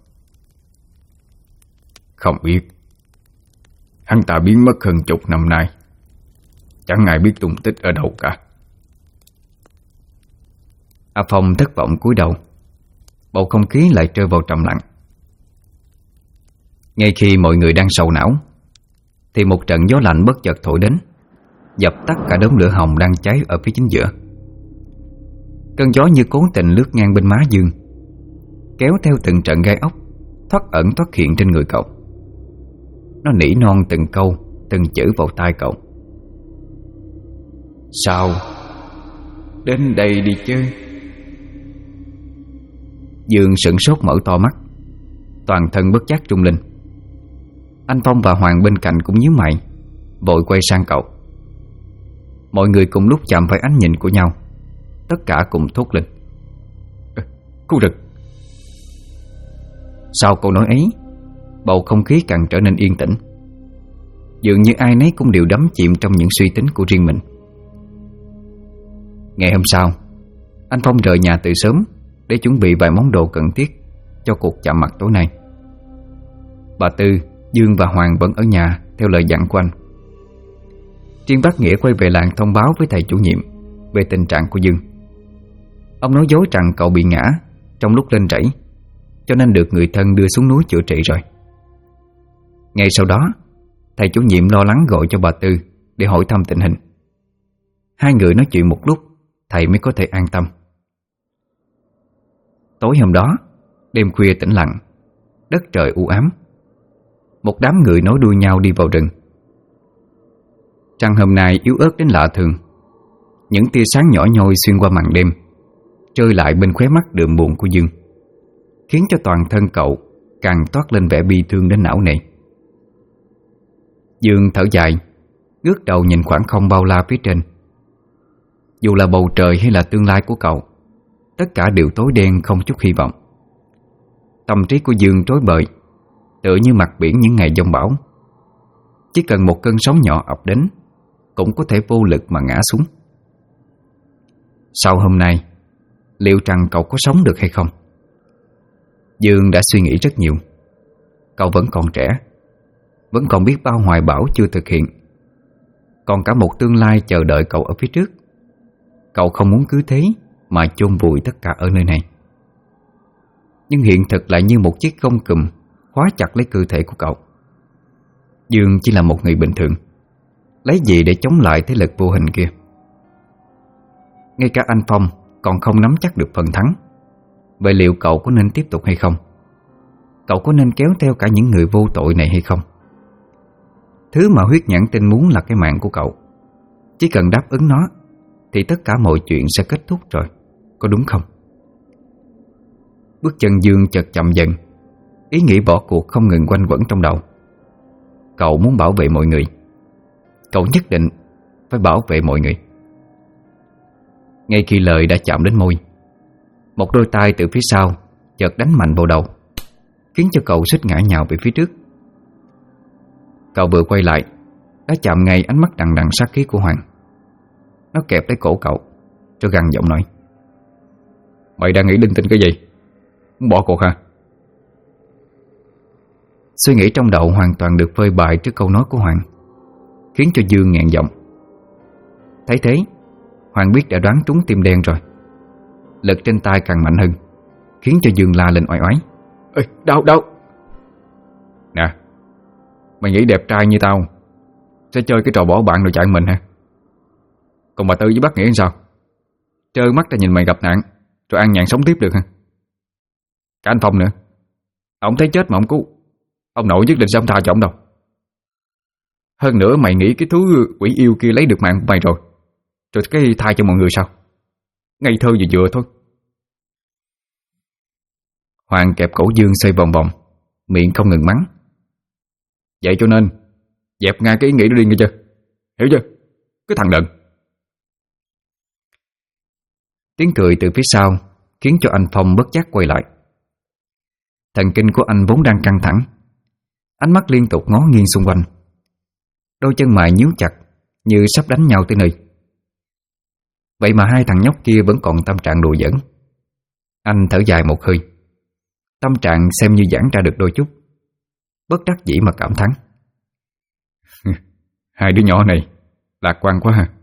Không biết. Hắn ta biến mất hơn chục năm nay, chẳng ai biết tung tích ở đâu cả. A Phong thất vọng cúi đầu. Bầu không khí lại rơi vào trầm lặng. Ngay khi mọi người đang sầu não, thì một trận gió lạnh bất chợt thổi đến, dập tắt cả đống lửa hồng đang cháy ở phía chính giữa. Cơn gió như cố tình lướt ngang bên má Dương, kéo theo từng trận gai ốc thoát ẩn thoát hiện trên người cậu. Nó nỉ non từng câu, từng chữ vào tai cậu: Sao? Đến đây đi chứ. Dương sửng sốt mở to mắt, toàn thân bất giác rung lên. Anh Phong và Hoàng bên cạnh cũng nhíu mày, vội quay sang cậu. Mọi người cùng lúc chạm phải ánh nhìn của nhau, tất cả cùng thốt lên: Cô Rực. Sau câu nói ấy, bầu không khí càng trở nên yên tĩnh. Dường như ai nấy cũng đều đắm chìm trong những suy tính của riêng mình. Ngày hôm sau, anh Phong rời nhà từ sớm để chuẩn bị vài món đồ cần thiết cho cuộc chạm mặt tối nay. Bà Tư, Dương và Hoàng vẫn ở nhà theo lời dặn của anh. Riêng bác Nghĩa quay về làng thông báo với thầy chủ nhiệm về tình trạng của Dương. Ông nói dối rằng cậu bị ngã trong lúc lên rẫy, cho nên được người thân đưa xuống núi chữa trị rồi. Ngay sau đó, thầy chủ nhiệm lo lắng gọi cho bà Tư để hỏi thăm tình hình. Hai người nói chuyện một lúc, thầy mới có thể an tâm. Tối hôm đó, đêm khuya tĩnh lặng, đất trời u ám. Một đám người nối đuôi nhau đi vào rừng. Trăng hôm nay yếu ớt đến lạ thường. Những tia sáng nhỏ nhoi xuyên qua màn đêm, rơi lại bên khóe mắt đượm buồn của Dương, khiến cho toàn thân cậu càng toát lên vẻ bi thương đến não nề. Dương thở dài, ngước đầu nhìn khoảng không bao la phía trên. Dù là bầu trời hay là tương lai của cậu, tất cả đều tối đen không chút hy vọng. Tâm trí của Dương rối bời, tựa như mặt biển những ngày giông bão. Chỉ cần một cơn sóng nhỏ ập đến, cũng có thể vô lực mà ngã xuống. Sau hôm nay, liệu rằng cậu có sống được hay không? Dương đã suy nghĩ rất nhiều. Cậu vẫn còn trẻ, vẫn còn biết bao hoài bão chưa thực hiện, còn cả một tương lai chờ đợi cậu ở phía trước. Cậu không muốn cứ thế mà chôn vùi tất cả ở nơi này. Nhưng hiện thực lại như một chiếc gông cùm khóa chặt lấy cơ thể của cậu. Dương chỉ là một người bình thường, lấy gì để chống lại thế lực vô hình kia? Ngay cả anh Phong còn không nắm chắc được phần thắng. Vậy liệu cậu có nên tiếp tục hay không? Cậu có nên kéo theo cả những người vô tội này hay không? Thứ mà huyết nhãn tinh muốn là cái mạng của cậu. Chỉ cần đáp ứng nó thì tất cả mọi chuyện sẽ kết thúc rồi, có đúng không? Bước chân Dương chợt chậm dần. Ý nghĩ bỏ cuộc không ngừng quanh quẩn trong đầu. Cậu muốn bảo vệ mọi người. Cậu nhất định phải bảo vệ mọi người. Ngay khi lời đã chạm đến môi, một đôi tay từ phía sau chợt đánh mạnh vào đầu, khiến cho cậu suýt ngã nhào về phía trước. Cậu vừa quay lại đã chạm ngay ánh mắt đằng đằng sát khí của Hoàng. Nó kẹp lấy cổ cậu rồi gằn giọng nói: "Mày đang nghĩ linh tinh cái gì? Muốn bỏ cuộc hả?" Suy nghĩ trong đầu hoàn toàn được phơi bày trước câu nói của Hoàng, khiến cho Dương nghẹn giọng. Thấy thế, Hoàng biết đã đoán trúng tim đen rồi. Lực trên tay càng mạnh hơn, khiến cho Dương la lên oai oái: "Ê, đau! Nè, mày nghĩ đẹp trai như tao sẽ chơi cái trò bỏ bạn rồi chạy mình hả? Còn bà Tư với bác Nghĩa sao? Trơ mắt ra nhìn mày gặp nạn rồi ăn nhàn sống tiếp được hả? Cả anh Phong nữa, ông thấy chết mà ông cứu, ông nội nhất định sẽ không tha cho ông đâu. Hơn nữa mày nghĩ cái thứ quỷ yêu kia lấy được mạng của mày rồi cái tha cho mọi người sao? Ngây thơ vừa thôi." Hoàng kẹp cổ Dương xoay vòng vòng, miệng không ngừng mắng: "Vậy cho nên dẹp ngay cái ý nghĩ đó đi nghe chưa? Hiểu chưa? Cái thằng đần." Tiếng cười từ phía sau khiến cho anh Phong bất giác quay lại. Thần kinh của anh vốn đang căng thẳng, ánh mắt liên tục ngó nghiêng xung quanh. Đôi chân mày nhíu chặt như sắp đánh nhau tới nơi. Vậy mà hai thằng nhóc kia vẫn còn tâm trạng đùa giỡn. Anh thở dài một hơi, tâm trạng xem như giãn ra được đôi chút, bất đắc dĩ mà cảm thán: "Hai đứa nhỏ này lạc quan quá ha."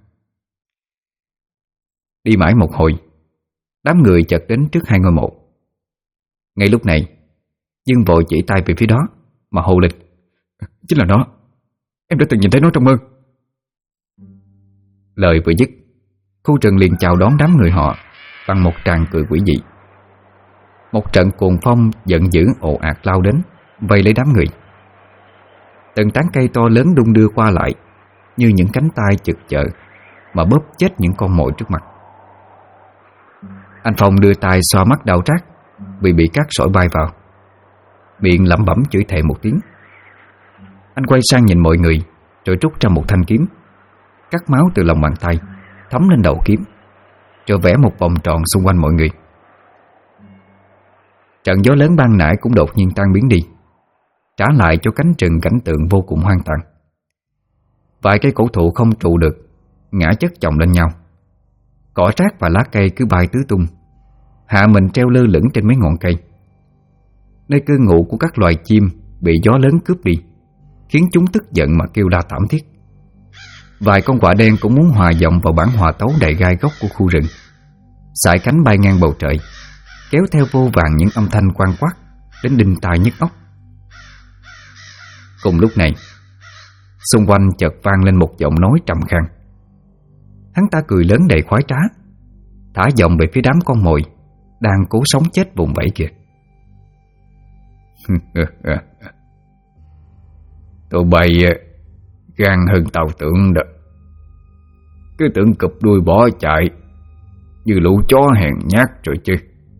Đi mãi một hồi, đám người chợt đến trước hai ngôi mộ. Ngay lúc này, Dương vội chỉ tay về phía đó mà hô lên: "Chính là nó, em đã từng nhìn thấy nó trong mơ." Lời vừa dứt, khu rừng liền chào đón đám người họ bằng một tràng cười quỷ dị. Một trận cuồng phong giận dữ ồ ạt lao đến, vây lấy đám người. Từng tán cây to lớn đung đưa qua lại như những cánh tay chực chợ mà bóp chết những con mồi trước mặt. Anh Phong đưa tay xoa mắt đau rát vì bị cát sỏi bay vào, miệng lẩm bẩm chửi thề một tiếng. Anh quay sang nhìn mọi người rồi rút ra một thanh kiếm, cắt máu từ lòng bàn tay thấm lên đầu kiếm, rồi vẽ một vòng tròn xung quanh mọi người. Trận gió lớn ban nãy cũng đột nhiên tan biến đi, trả lại cho cánh rừng cảnh tượng vô cùng hoang tàn. Vài cây cổ thụ không trụ được ngã chất chồng lên nhau, cỏ rác và lá cây cứ bay tứ tung, hạ mình treo lơ lửng trên mấy ngọn cây. Nơi cư ngụ của các loài chim bị gió lớn cướp đi, khiến chúng tức giận mà kêu la thảm thiết. Vài con quạ đen cũng muốn hòa giọng vào bản hòa tấu đầy gai góc của khu rừng, sải cánh bay ngang bầu trời, kéo theo vô vàn những âm thanh quang quắc đến đinh tai nhức óc. Cùng lúc này, xung quanh chợt vang lên một giọng nói trầm khan. Hắn ta cười lớn đầy khoái trá, thả giọng về phía đám con mồi đang cố sống chết vùng vẫy kìa: "Tụi bay gan hơn tao tưởng đó. Cứ tưởng cụp đuôi bỏ chạy như lũ chó hèn nhát rồi chứ."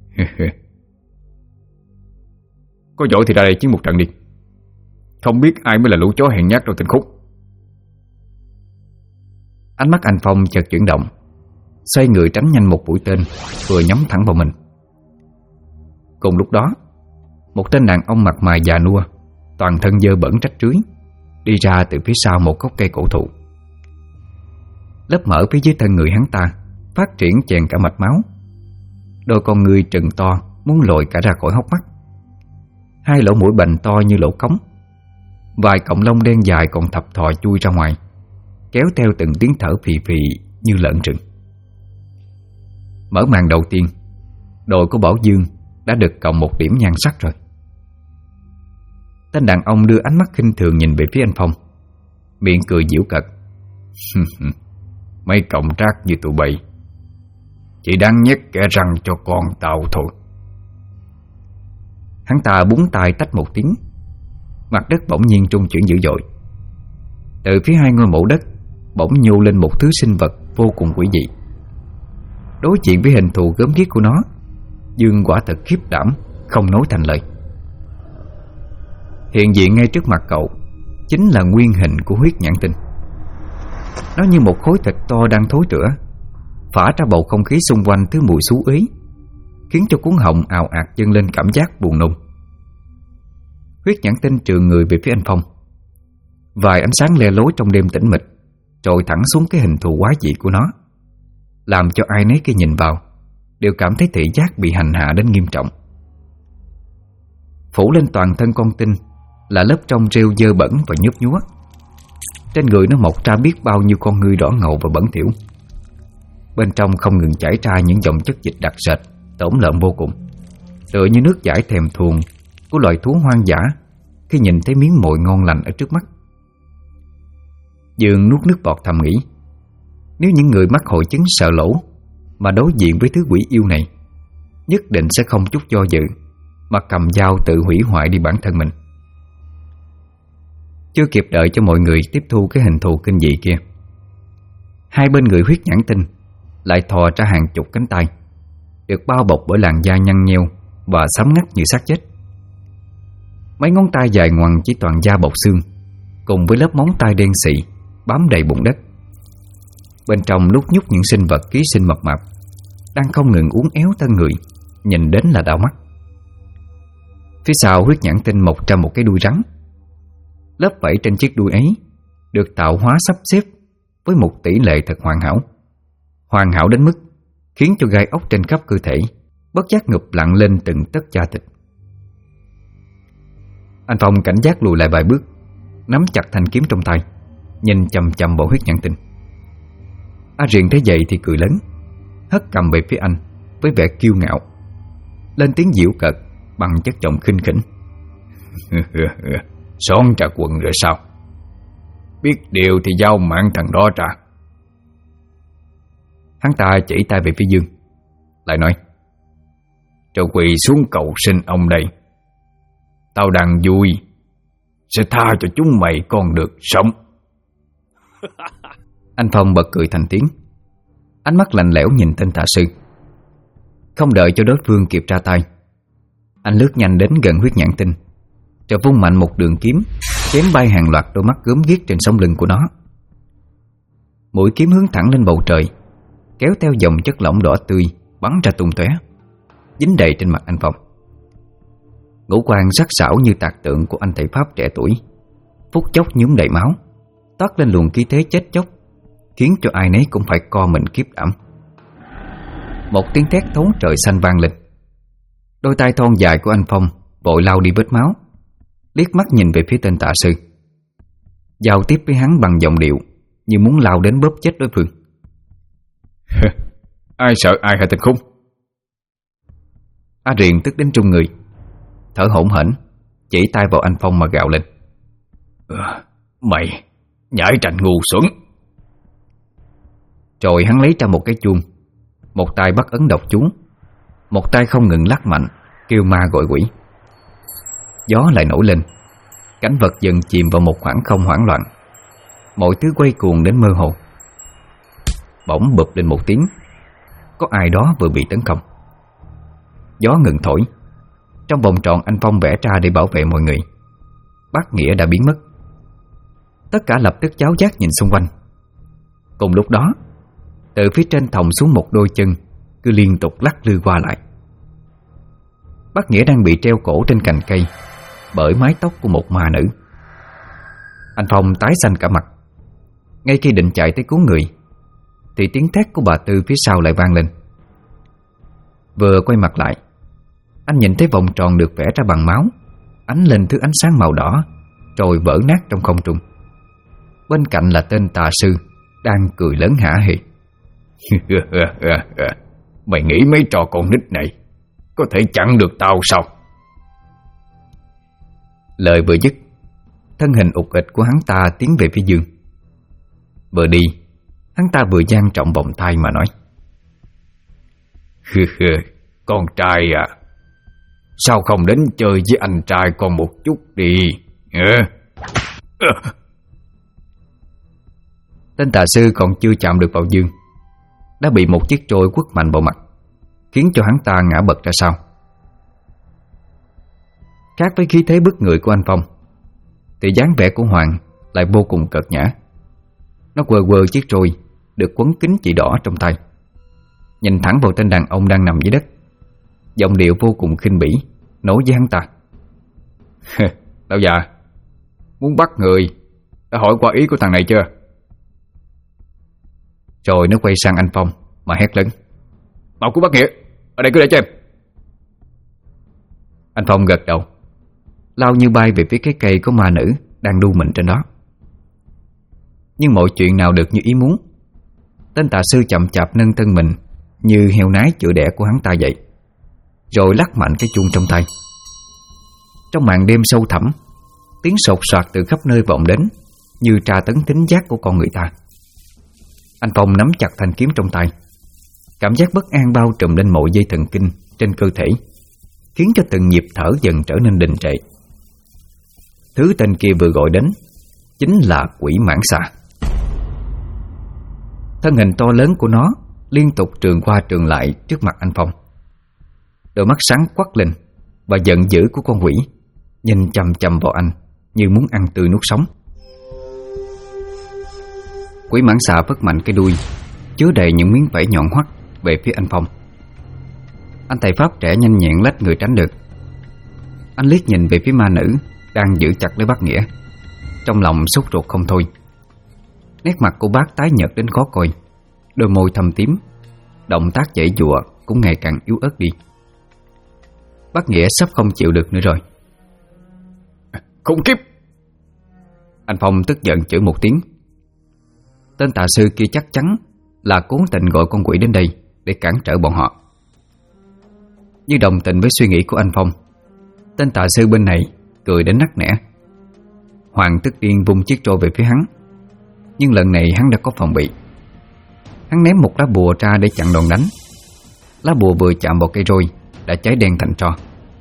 "Có giỏi thì ra đây chiến một trận đi, không biết ai mới là lũ chó hèn nhát đâu tên khúc." Ánh mắt anh Phong chợt chuyển động, xoay người tránh nhanh một mũi tên vừa nhắm thẳng vào mình. Cùng lúc đó, một tên đàn ông mặt mày già nua, toàn thân dơ bẩn rách rưới, đi ra từ phía sau một gốc cây cổ thụ. Lớp mỡ phía dưới thân người hắn ta phát triển chèn cả mạch máu, đôi con người trừng to muốn lồi cả ra khỏi hốc mắt, hai lỗ mũi bành to như lỗ cống, vài cọng lông đen dài còn thập thò chui ra ngoài, kéo theo từng tiếng thở phì phì như lợn rừng. Mở màn đầu tiên, đội của Bảo Dương đã được cộng một điểm nhan sắc rồi. Tên đàn ông đưa ánh mắt khinh thường nhìn về phía anh Phong, miệng cười giễu cợt: "Mấy cọng rác như tụi bay chỉ đáng nhét kẻ răng cho con tao thôi." Hắn ta búng tay tách một tiếng, mặt đất bỗng nhiên trung chuyển dữ dội. Từ phía hai ngôi mộ đất bỗng nhô lên một thứ sinh vật vô cùng quỷ dị. Đối diện với hình thù gớm ghiếc của nó, Dương quả thật khiếp đảm không nói thành lời. Hiện diện ngay trước mặt cậu chính là nguyên hình của huyết nhãn tinh. Nó như một khối thịt to đang thối rữa, phả ra bầu không khí xung quanh thứ mùi xú uế, khiến cho cuống họng ào ạt dâng lên cảm giác buồn nôn. Huyết nhãn tinh trườn người về phía anh Phong. Vài ánh sáng le lối trong đêm tĩnh mịch trội thẳng xuống cái hình thù quái dị của nó, làm cho ai nấy khi nhìn vào đều cảm thấy thị giác bị hành hạ đến nghiêm trọng. Phủ lên toàn thân con tinh là lớp trong rêu dơ bẩn và nhớp nhúa. Trên người nó mọc ra biết bao nhiêu con ngươi đỏ ngầu và bẩn thỉu. Bên trong không ngừng chảy ra những dòng chất dịch đặc sệt, tởm lợm vô cùng, tựa như nước giải thèm thuồng của loài thú hoang dã khi nhìn thấy miếng mồi ngon lành ở trước mắt. Dương nuốt nước bọt thầm nghĩ, nếu những người mắc hội chứng sợ lỗ mà đối diện với thứ quỷ yêu này, nhất định sẽ không chút do dự mà cầm dao tự hủy hoại đi bản thân mình. Chưa kịp đợi cho mọi người tiếp thu cái hình thù kinh dị kia, hai bên người huyết nhãn tinh lại thò ra hàng chục cánh tay, được bao bọc bởi làn da nhăn nheo và xám ngắt như xác chết. Mấy ngón tay dài ngoằng chỉ toàn da bọc xương, cùng với lớp móng tay đen xị bám đầy bùn đất. Bên trong lúc nhúc những sinh vật ký sinh mập mạp đang không ngừng uốn éo thân người, nhìn đến là đau mắt. Phía sau huyết nhãn tinh mọc ra một cái đuôi rắn. Lớp vảy trên chiếc đuôi ấy được tạo hóa sắp xếp với một tỷ lệ thật hoàn hảo đến mức khiến cho gai ốc trên khắp cơ thể bất giác ngụp lặn lên từng tấc da thịt. Anh Phong cảnh giác lùi lại vài bước, nắm chặt thanh kiếm trong tay, nhìn chằm chằm vào huyết nhãn tinh. A Riền thấy vậy thì cười lớn, hất cầm về phía anh với vẻ kiêu ngạo, lên tiếng giễu cợt bằng chất giọng khinh khỉnh. Xón trà quần rồi sao? Biết điều thì giao mạng thằng đó ra. Hắn ta chỉ tay về phía Dương, lại nói, cho quỳ xuống cầu xin ông đây. Tao đang vui, sẽ tha cho chúng mày còn được sống. Anh Phong bật cười thành tiếng, ánh mắt lạnh lẽo nhìn tên tà sư. Không đợi cho đối phương kịp ra tay, anh lướt nhanh đến gần huyết nhãn tinh, rồi vung mạnh một đường kiếm, chém bay hàng loạt đôi mắt gớm ghiếc trên sống lưng của nó. Mũi kiếm hướng thẳng lên bầu trời, kéo theo dòng chất lỏng đỏ tươi bắn ra tung tóe, dính đầy trên mặt anh Phong. Ngũ quan sắc sảo như tạc tượng của anh thầy Pháp trẻ tuổi, phút chốc nhuốm đầy máu, toát lên luồng khí thế chết chóc, khiến cho ai nấy cũng phải co mình khiếp đảm. Một tiếng thét thấu trời xanh vang lên. Đôi tay thon dài của anh Phong vội lau đi vết máu, liếc mắt nhìn về phía tên tà sư, giao tiếp với hắn bằng giọng điệu như muốn lao đến bóp chết đối phương. Ai sợ ai hả Tịch Khung? A Riền tức đến trung người, thở hổn hển, chỉ tay vào anh Phong mà gào lên. Mày nhảy trành ngu xuẩn. Rồi hắn lấy ra một cái chuông, một tay bắt ấn đọc chú, một tay không ngừng lắc mạnh, kêu ma gọi quỷ. Gió lại nổi lên, cảnh vật dần chìm vào một khoảng không hoảng loạn, mọi thứ quay cuồng đến mơ hồ. Bỗng bụp lên một tiếng, có ai đó vừa bị tấn công. Gió ngừng thổi, trong vòng tròn anh Phong vẽ ra để bảo vệ mọi người, Bác Nghĩa đã biến mất. Tất cả lập tức cháo giác nhìn xung quanh. Cùng lúc đó, từ phía trên thòng xuống một đôi chân cứ liên tục lắc lư qua lại. Bác Nghĩa đang bị treo cổ trên cành cây bởi mái tóc của một ma nữ. Anh Phong tái xanh cả mặt. Ngay khi định chạy tới cứu người thì tiếng thét của bà Tư phía sau lại vang lên. Vừa quay mặt lại, anh nhìn thấy vòng tròn được vẽ ra bằng máu ánh lên thứ ánh sáng màu đỏ rồi vỡ nát trong không trung. Bên cạnh là tên tà sư đang cười lớn hả hê. Mày nghĩ mấy trò con nít này có thể chặn được tao sao? Lời vừa dứt, thân hình ụt ịch của hắn ta tiến về phía Dương. Vừa đi, hắn ta vừa dang trọng vòng tay mà nói. Con trai à, sao không đến chơi với anh trai con một chút đi? Tên tà sư còn chưa chạm được vào Dương đã bị một chiếc trôi quất mạnh vào mặt, khiến cho hắn ta ngã bật ra sau. Khác với khí thế bức người của anh Phong, thì dáng vẻ của Hoàng lại vô cùng cợt nhã. Nó quơ quơ chiếc trôi được quấn kính chỉ đỏ trong tay, nhìn thẳng vào tên đàn ông đang nằm dưới đất, giọng điệu vô cùng khinh bỉ nói với hắn ta: Lão già, muốn bắt người đã hỏi qua ý của thằng này chưa? Rồi nó quay sang anh Phong mà hét lớn: Mau cứu bắt nghĩa, ở đây cứ để cho em. Anh Phong gật đầu, lao như bay về phía cái cây có ma nữ đang đu mình trên đó. Nhưng mọi chuyện nào được như ý muốn. Tên tà sư chậm chạp nâng thân mình như heo nái chữa đẻ của hắn ta vậy, rồi lắc mạnh cái chuông trong tay. Trong màn đêm sâu thẳm, tiếng sột soạt từ khắp nơi vọng đến như tra tấn thính giác của con người ta. Anh Phong nắm chặt thanh kiếm trong tay. Cảm giác bất an bao trùm lên mọi dây thần kinh trên cơ thể, khiến cho từng nhịp thở dần trở nên đình trệ. Thứ tên kia vừa gọi đến chính là quỷ mãng xà. Thân hình to lớn của nó liên tục trườn qua trườn lại trước mặt anh Phong. Đôi mắt sáng quắc lên và giận dữ của con quỷ nhìn chằm chằm vào anh như muốn ăn tươi nuốt sống. Quỷ mãng xà vất mạnh cái đuôi chứa đầy những miếng vảy nhọn hoắt về phía anh Phong. Anh thầy pháp trẻ nhanh nhẹn lách người tránh được. Anh liếc nhìn về phía ma nữ đang giữ chặt lấy bác Nghĩa, trong lòng sốt ruột không thôi. Nét mặt của bác tái nhợt đến khó coi, đôi môi thâm tím, động tác giãy giụa cũng ngày càng yếu ớt đi. Bác Nghĩa sắp không chịu được nữa rồi. Khủng khiếp! Anh Phong tức giận chửi một tiếng. Tên tà sư kia chắc chắn là cố tình gọi con quỷ đến đây để cản trở bọn họ. Như đồng tình với suy nghĩ của anh Phong, tên tà sư bên này cười đến nắc nẻ. Hoàng tức điên vung chiếc trôi về phía hắn, nhưng lần này hắn đã có phòng bị. Hắn ném một lá bùa ra để chặn đòn đánh. Lá bùa vừa chạm vào cây roi đã cháy đen thành tro.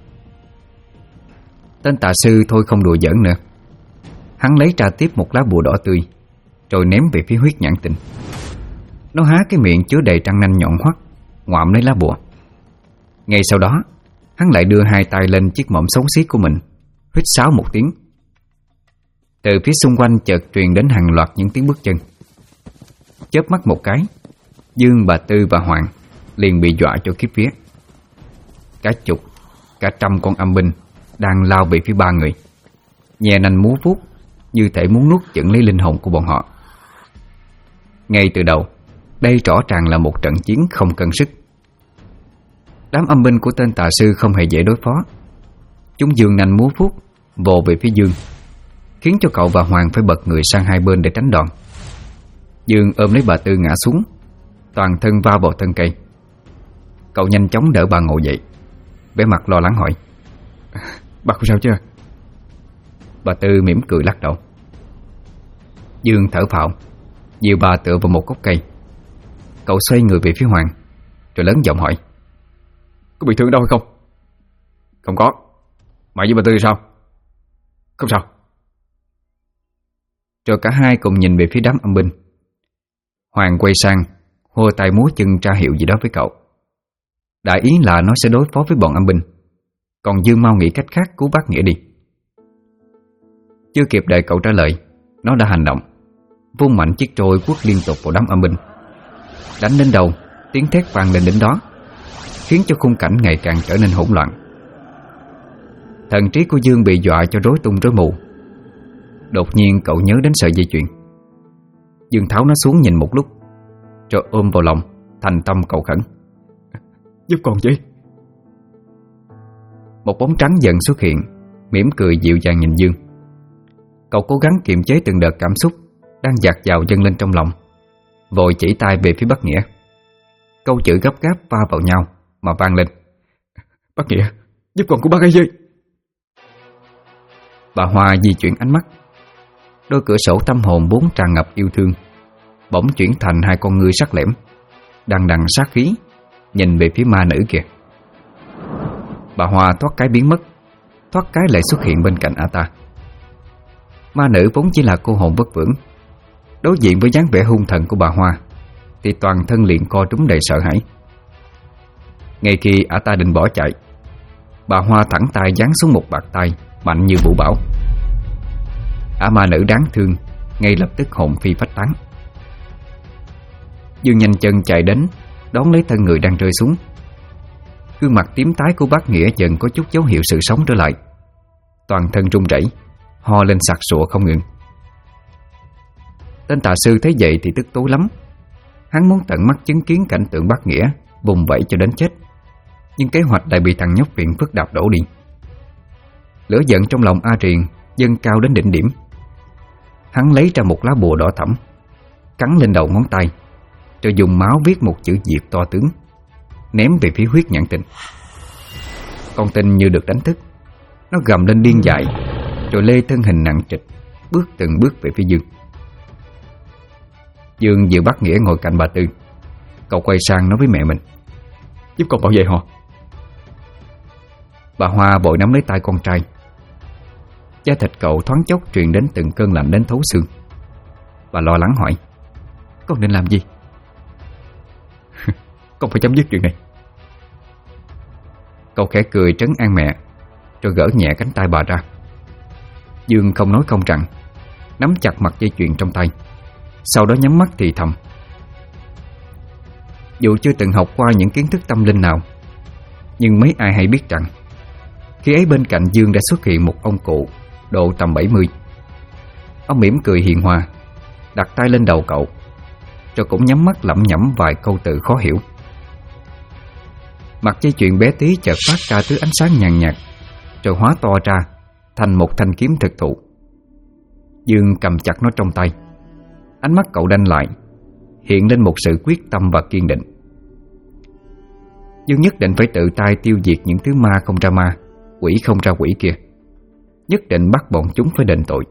Tên tà sư thôi không đùa giỡn nữa. Hắn lấy ra tiếp một lá bùa đỏ tươi, rồi ném về phía huyết nhãn tình. Nó há cái miệng chứa đầy răng nanh nhọn hoắt, ngoạm lấy lá bùa. Ngay sau đó, hắn lại đưa hai tay lên chiếc mõm xấu xí của mình, huýt sáo một tiếng. Từ phía xung quanh chợt truyền đến hàng loạt những tiếng bước chân. Chớp mắt một cái, Dương, bà Tư và Hoàng liền bị dọa cho khiếp vía. Cả chục, cả trăm con âm binh đang lao về phía ba người, nhè nanh múa vuốt như thể muốn nuốt chửng lấy linh hồn của bọn họ. Ngay từ đầu, đây rõ ràng là một trận chiến không cân sức. Đám âm binh của tên tà sư không hề dễ đối phó. Chúng giương nanh múa vuốt vồ về phía Dương, khiến cho cậu và Hoàng phải bật người sang hai bên để tránh đòn. Dương ôm lấy bà Tư ngã xuống, toàn thân va vào thân cây. Cậu nhanh chóng đỡ bà ngồi dậy, vẻ mặt lo lắng hỏi: Bà không sao chưa? Bà Tư mỉm cười lắc đầu. Dương thở phào, dìu bà tựa vào một gốc cây. Cậu xoay người về phía Hoàng, rồi lớn giọng hỏi: Có bị thương đâu hay không? Không có. Mày với bà Tư sao? Không sao. Rồi cả hai cùng nhìn về phía đám âm binh. Hoàng quay sang, hô tay múa chân tra hiệu gì đó với cậu. Đại ý là nó sẽ đối phó với bọn âm binh, còn Dương mau nghĩ cách khác cứu bác Nghĩa đi. Chưa kịp đợi cậu trả lời, nó đã hành động, vung mạnh chiếc trôi quất liên tục vào đám âm binh. Đánh đến đâu, tiếng thét vang lên đến đó, khiến cho khung cảnh ngày càng trở nên hỗn loạn. Thần trí của Dương bị dọa cho rối tung rối mù. Đột nhiên cậu nhớ đến sợi dây chuyền. Dương tháo nó xuống nhìn một lúc, rồi ôm vào lòng, thành tâm cầu khẩn: Giúp con chứ. Một bóng trắng dần xuất hiện, mỉm cười dịu dàng nhìn Dương. Cậu cố gắng kiềm chế từng đợt cảm xúc đang dạt dào dâng lên trong lòng, vội chỉ tay về phía bác Nghĩa. Câu chữ gấp gáp va vào nhau mà vang lên: Bác Nghĩa, giúp con của bác ấy với. Bà Hoa di chuyển ánh mắt. Đôi cửa sổ tâm hồn vốn tràn ngập yêu thương bỗng chuyển thành hai con ngươi sắc lẻm, đằng đằng sát khí nhìn về phía ma nữ kìa. Bà Hoa thoát cái biến mất, thoát cái lại xuất hiện bên cạnh ả ta. Ma nữ vốn chỉ là cô hồn vất vưởng, đối diện với dáng vẻ hung thần của bà Hoa thì toàn thân liền co trúng đầy sợ hãi. Ngay khi ả ta định bỏ chạy, bà Hoa thẳng tay giáng xuống một bạt tay mạnh như vũ bão. Ả ma nữ đáng thương ngay lập tức hồn phi phách tán. Dương nhanh chân chạy đến đón lấy thân người đang rơi xuống. Gương mặt tím tái của bác Nghĩa dần có chút dấu hiệu sự sống trở lại. Toàn thân run rẩy, ho lên sặc sụa không ngừng. Tên tà sư thấy vậy thì tức tối lắm. Hắn muốn tận mắt chứng kiến cảnh tượng bác Nghĩa vùng vẫy cho đến chết, nhưng kế hoạch lại bị thằng nhóc phiền phức đạp đổ đi. Lửa giận trong lòng A Triền dâng cao đến đỉnh điểm. Hắn lấy ra một lá bùa đỏ thẫm, cắn lên đầu ngón tay, rồi dùng máu viết một chữ diệt to tướng, ném về phía Huyết Nhãn Tinh. Con tinh như được đánh thức, nó gầm lên điên dại, rồi lê thân hình nặng trịch, bước từng bước về phía Dương. Dương vừa bắt Nghĩa ngồi cạnh bà Tư. Cậu quay sang nói với mẹ mình: "Giúp con bảo vệ họ." Bà Hoa vội nắm lấy tay con trai. Da thịt cậu thoáng chốc truyền đến từng cơn lạnh đến thấu xương. Bà lo lắng hỏi: "Con nên làm gì?" "Con phải chấm dứt chuyện này." Cậu khẽ cười trấn an mẹ, rồi gỡ nhẹ cánh tay bà ra. Dương không nói không rằng, nắm chặt mặt dây chuyền trong tay, sau đó nhắm mắt thì thầm. Dù chưa từng học qua những kiến thức tâm linh nào, nhưng mấy ai hay biết rằng khi ấy bên cạnh Dương đã xuất hiện một ông cụ độ tầm 70. Ông mỉm cười hiền hòa, đặt tay lên đầu cậu, rồi cũng nhắm mắt lẩm nhẩm vài câu từ khó hiểu. Mặt dây chuyền bé tí chợt phát ra thứ ánh sáng nhàn nhạt, rồi hóa to ra thành một thanh kiếm thực thụ. Dương cầm chặt nó trong tay. Ánh mắt cậu đanh lại, hiện lên một sự quyết tâm và kiên định. Dương nhất định phải tự tay tiêu diệt những thứ ma không ra ma, quỷ không ra quỷ kia. Nhất định bắt bọn chúng phải đền tội.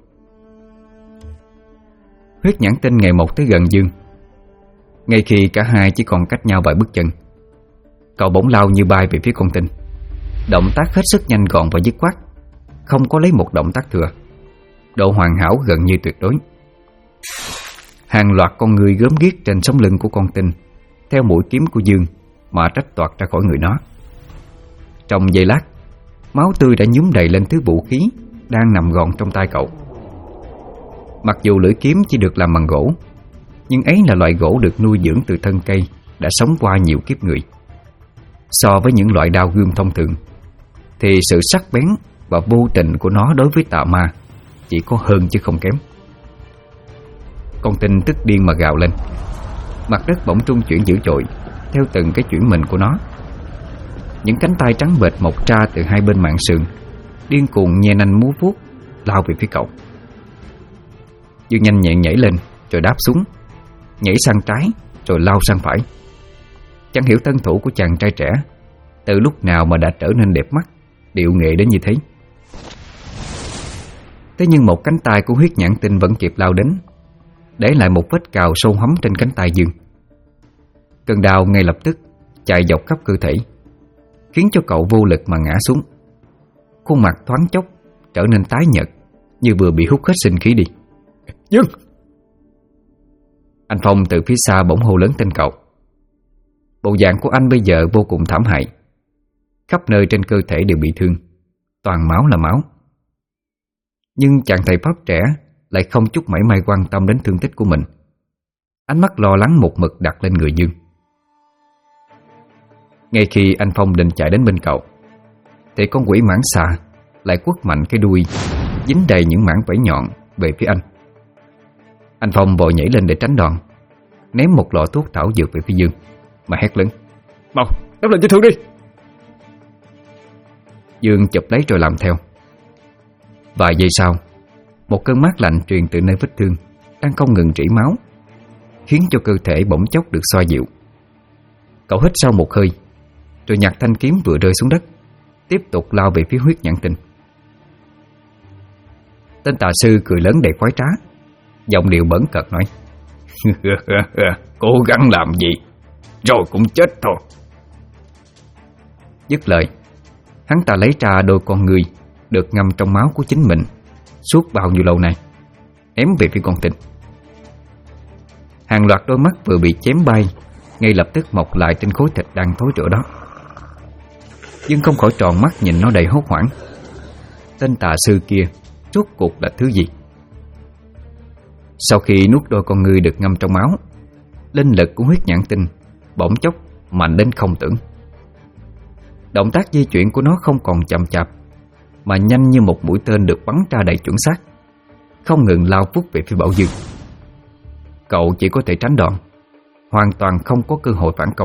Huyết Nhãn Tinh ngày một tới gần Dương. Ngay khi cả hai chỉ còn cách nhau vài bước chân, cậu bỗng lao như bay về phía con tinh. Động tác hết sức nhanh gọn và dứt khoát, không có lấy một động tác thừa. Độ hoàn hảo gần như tuyệt đối. Hàng loạt con người gớm ghiếc trên sống lưng của con tinh theo mũi kiếm của Dương mà rách toạc ra khỏi người nó. Trong giây lát, máu tươi đã nhúm đầy lên thứ vũ khí đang nằm gọn trong tay cậu. Mặc dù lưỡi kiếm chỉ được làm bằng gỗ, nhưng ấy là loại gỗ được nuôi dưỡng từ thân cây đã sống qua nhiều kiếp người. So với những loại đao gươm thông thường thì sự sắc bén và vô tình của nó đối với tà ma chỉ có hơn chứ không kém. Con tinh tức điên mà gào lên. Mặt đất bỗng trung chuyển dữ dội theo từng cái chuyển mình của nó. Những cánh tay trắng bệch mọc ra từ hai bên mạn sườn, điên cuồng nhe nanh múa vuốt lao về phía cậu. Dương nhanh nhẹn nhảy lên rồi đáp xuống, nhảy sang trái rồi lao sang phải. Chẳng hiểu thân thủ của chàng trai trẻ từ lúc nào mà đã trở nên đẹp mắt, điệu nghệ đến như thế. Thế nhưng một cánh tay của Huyết Nhãn Tinh vẫn kịp lao đến, để lại một vết cào sâu hấm trên cánh tay Dương. Cơn đau ngay lập tức chạy dọc khắp cơ thể, khiến cho cậu vô lực mà ngã xuống. Khuôn mặt thoáng chốc trở nên tái nhợt, như vừa bị hút hết sinh khí đi. Dương! Anh Phong từ phía xa bỗng hô lớn tên cậu. Bộ dạng của anh bây giờ vô cùng thảm hại. Khắp nơi trên cơ thể đều bị thương, toàn máu là máu. Nhưng chàng thầy pháp trẻ lại không chút mảy may quan tâm đến thương tích của mình. Ánh mắt lo lắng một mực đặt lên người Dương. Ngay khi anh Phong định chạy đến bên cậu, thì con quỷ mãng xà lại quất mạnh cái đuôi dính đầy những mảng vảy nhọn về phía anh. Anh Phong vội nhảy lên để tránh đòn, ném một lọ thuốc thảo dược về phía Dương mà hét lớn: "Mau, đắp lên vết thương đi!" Dương chụp lấy rồi làm theo. Vài giây sau, một cơn mát lạnh truyền từ nơi vết thương đang không ngừng rỉ máu, khiến cho cơ thể bỗng chốc được xoa dịu. Cậu hít sâu một hơi, rồi nhặt thanh kiếm vừa rơi xuống đất, tiếp tục lao về phía Huyết Nhãn Tinh. Tên tà sư cười lớn đầy khoái trá, giọng điệu bẩn cợt nói: "Cố gắng làm gì, rồi cũng chết thôi." Dứt lời, hắn ta lấy ra đôi con người được ngâm trong máu của chính mình suốt bao nhiêu lâu nay, ém về phía con tinh. Hàng loạt đôi mắt vừa bị chém bay ngay lập tức mọc lại trên khối thịt đang thối rữa đó. Dương không khỏi tròn mắt nhìn nó đầy hốt hoảng. Tên tà sư kia rốt cuộc là thứ gì? Sau khi nuốt đôi con ngươi được ngâm trong máu, linh lực của huyết nhãn tinh bỗng chốc mạnh đến không tưởng. Động tác di chuyển của nó không còn chậm chạp, mà nhanh như một mũi tên được bắn ra đầy chuẩn xác, không ngừng lao vút về phía Bảo Dương. Cậu chỉ có thể tránh đòn, hoàn toàn không có cơ hội phản công.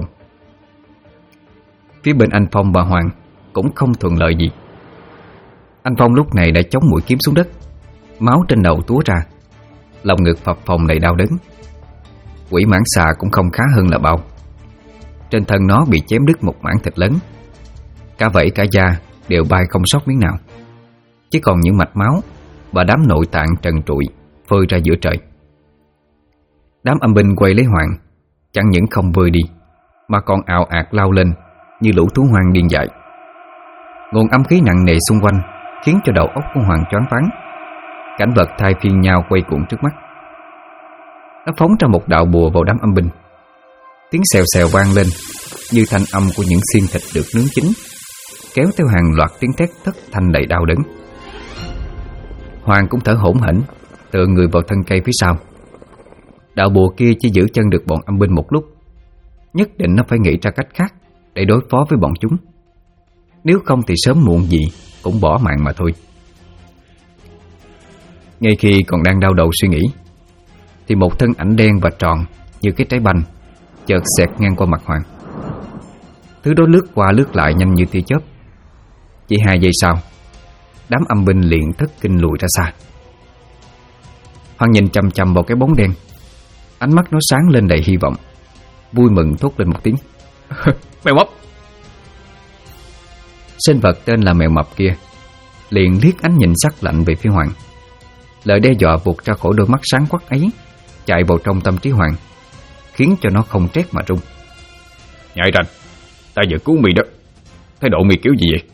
Phía bên anh Phong và Hoàng cũng không thuận lợi gì. Anh Phong lúc này đã chống mũi kiếm xuống đất, máu trên đầu túa ra, lòng ngực phập phồng đầy đau đớn. Quỷ mãng xà cũng không khá hơn là bao. Trên thân nó bị chém đứt một mảng thịt lớn, cả vảy cả da đều bay không sót miếng nào, chỉ còn những mạch máu và đám nội tạng trần trụi phơi ra giữa trời. Đám âm binh quay lấy Hoàng, chẳng những không vơi đi, mà còn ào ạt lao lên như lũ thú hoang điên dại. Nguồn âm khí nặng nề xung quanh khiến cho đầu óc của Hoàng choáng váng. Cảnh vật thay phiên nhau quay cuồng trước mắt. Nó phóng ra một đạo bùa vào đám âm binh. Tiếng xèo xèo vang lên như thanh âm của những xiên thịt được nướng chín, kéo theo hàng loạt tiếng thét thất thanh đầy đau đớn. Hoàng cũng thở hổn hển, tựa người vào thân cây phía sau. Đạo bùa kia chỉ giữ chân được bọn âm binh một lúc, nhất định nó phải nghĩ ra cách khác để đối phó với bọn chúng. Nếu không thì sớm muộn gì cũng bỏ mạng mà thôi. Ngay khi còn đang đau đầu suy nghĩ, thì một thân ảnh đen và tròn như cái trái banh chợt xẹt ngang qua mặt Hoàng. Thứ đó lướt qua lướt lại nhanh như tia chớp. Chỉ 2 giây sau, đám âm binh liền thất kinh lùi ra xa. Hoàng nhìn chằm chằm vào cái bóng đen, ánh mắt nó sáng lên đầy hy vọng, vui mừng thốt lên một tiếng: Mèo mập! Sinh vật tên là mèo mập kia liền liếc ánh nhìn sắc lạnh về phía Hoàng. Lời đe dọa vụt ra khỏi đôi mắt sáng quắc ấy chạy vào trong tâm trí Hoàng, khiến cho nó không trét mà run. Nhại ranh, ta vừa cứu mì đó. Thái độ mì kiểu gì vậy?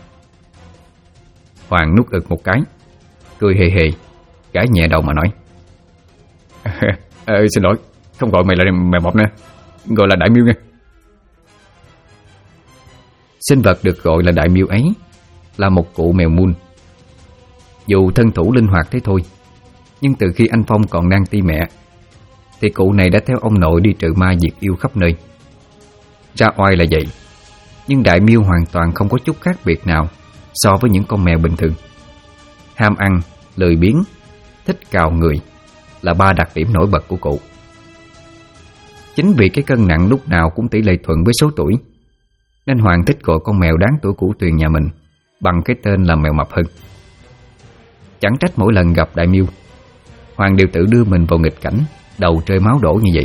Hoàng nuốt ực một cái, cười hề hề, gãi nhẹ đầu mà nói: Xin lỗi, không gọi mày là mèo mập nè, gọi là đại miêu nha. Sinh vật được gọi là đại miêu ấy là một cụ mèo mun. Dù thân thủ linh hoạt thế thôi, nhưng từ khi anh Phong còn đang ti mẹ thì cụ này đã theo ông nội đi trừ ma diệt yêu khắp nơi. Ra oai là vậy, nhưng đại miêu hoàn toàn không có chút khác biệt nào so với những con mèo bình thường. Ham ăn, lười biếng, thích cào người là 3 đặc điểm nổi bật của cụ. Chính vì cái cân nặng lúc nào cũng tỷ lệ thuận với số tuổi, nên Hoàng thích gọi con mèo đáng tuổi của Tuyền nhà mình bằng cái tên là mèo mập hơn. Chẳng trách mỗi lần gặp đại miêu, Hoàng đều tự đưa mình vào nghịch cảnh đầu rơi máu đổ như vậy.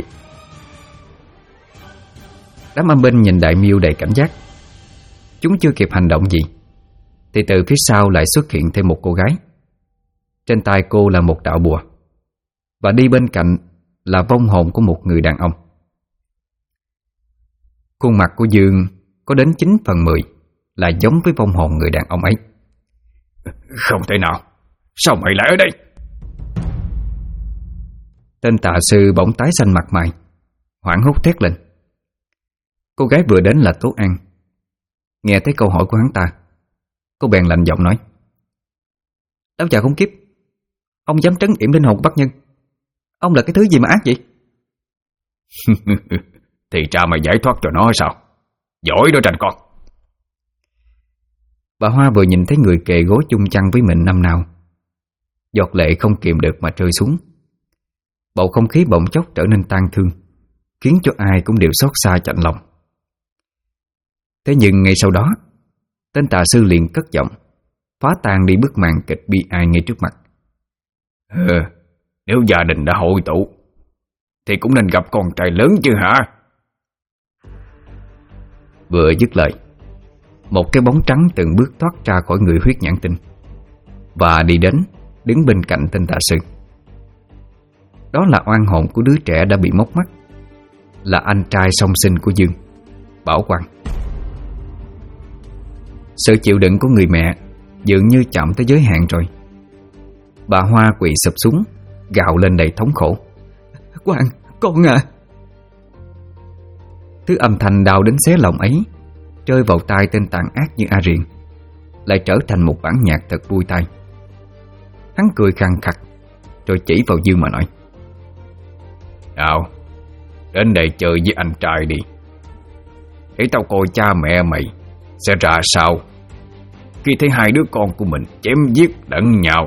Đám âm binh nhìn đại miêu đầy cảnh giác. Chúng chưa kịp hành động gì thì từ phía sau lại xuất hiện thêm một cô gái. Trên tay cô là một đạo bùa, và đi bên cạnh là vong hồn của một người đàn ông. Khuôn mặt của Dương có đến 9/10 là giống với vong hồn người đàn ông ấy. Không thể nào, sao mày lại ở đây? Tên tà sư bỗng tái xanh mặt mày, hoảng hốt thét lên. Cô gái vừa đến là Tố An. Nghe thấy câu hỏi của hắn ta, cô bèn lạnh giọng nói: "Lão già khốn kiếp, ông dám trấn yểm linh hồn của bác nhân, ông là cái thứ gì mà ác vậy?" Thì ra mày giải thoát cho nó sao? Giỏi đó Tranh con. Bà Hoa vừa nhìn thấy người kề gối chung chăn với mình năm nào, giọt lệ không kiềm được mà rơi xuống. Bầu không khí bỗng chốc trở nên tang thương, khiến cho ai cũng đều xót xa chạnh lòng. Thế nhưng ngay sau đó, tên tà sư liền cất giọng, phá tan đi bức màn kịch bi ai ngay trước mặt. Nếu gia đình đã hội tụ thì cũng nên gặp con trai lớn chứ hả? Vừa dứt lời, một cái bóng trắng từng bước thoát ra khỏi người huyết nhãn tinh và đi đến, đứng bên cạnh tên tà sư. Đó là oan hồn của đứa trẻ đã bị móc mắt, là anh trai song sinh của Dương, Bảo Quang. Sự chịu đựng của người mẹ dường như chạm tới giới hạn rồi. Bà Hoa quỳ sụp xuống, gào lên đầy thống khổ: "Quang, con à!" Thứ âm thanh đau đến xé lòng ấy rơi vào tai tên tàn ác như A Riền lại trở thành một bản nhạc thật vui tai. Hắn cười khằng khặc rồi chỉ vào Dương mà nói: Nào, đến đây chơi với anh trai đi, để tao coi cha mẹ mày sẽ ra sao khi thấy hai đứa con của mình chém giết lẫn nhau.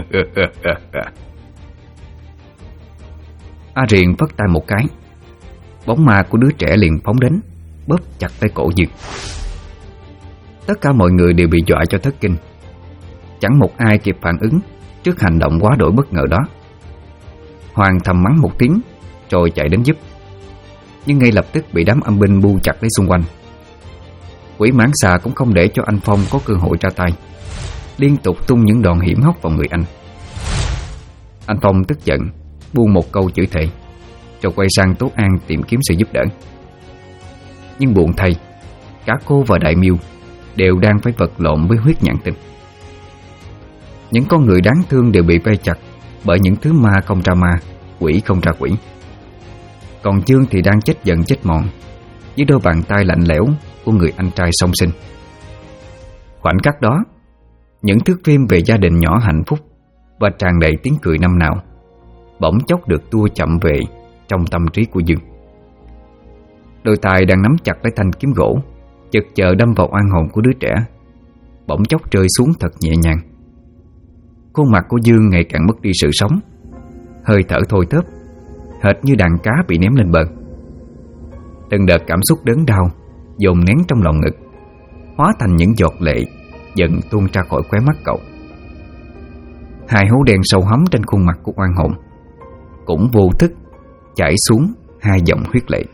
A Riền phất tay một cái, bóng ma của đứa trẻ liền phóng đến, bóp chặt tay cổ Dương. Tất cả mọi người đều bị dọa cho thất kinh. Chẳng một ai kịp phản ứng trước hành động quá đổi bất ngờ đó. Hoàng thầm mắng một tiếng rồi chạy đến giúp, nhưng ngay lập tức bị đám âm binh bu chặt lấy xung quanh. Quỷ mãng xà cũng không để cho anh Phong có cơ hội ra tay, liên tục tung những đòn hiểm hóc vào người anh. Anh Phong tức giận buông một câu chửi thề, rồi quay sang Tố An tìm kiếm sự giúp đỡ. Nhưng buồn thay, cả cô và Đại Miêu đều đang phải vật lộn với huyết nhãn tinh. Những con người đáng thương đều bị vây chặt bởi những thứ ma không ra ma, quỷ không ra quỷ. Còn Dương thì đang chết dần chết mòn dưới đôi bàn tay lạnh lẽo của người anh trai song sinh. Khoảnh khắc đó, những thước phim về gia đình nhỏ hạnh phúc và tràn đầy tiếng cười năm nào bỗng chốc được tua chậm về trong tâm trí của Dương. Đôi tay đang nắm chặt lấy thanh kiếm gỗ chực chờ đâm vào oan hồn của đứa trẻ bỗng chốc rơi xuống thật nhẹ nhàng. Khuôn mặt của Dương ngày càng mất đi sự sống, hơi thở thôi thóp, hệt như đàn cá bị ném lên bờ. Từng đợt cảm xúc đớn đau dồn nén trong lòng ngực hóa thành những giọt lệ dần tuôn ra khỏi khóe mắt cậu. Hai hố đen sâu hắm trên khuôn mặt của oan hồn cũng vô thức chảy xuống hai dòng huyết lệ.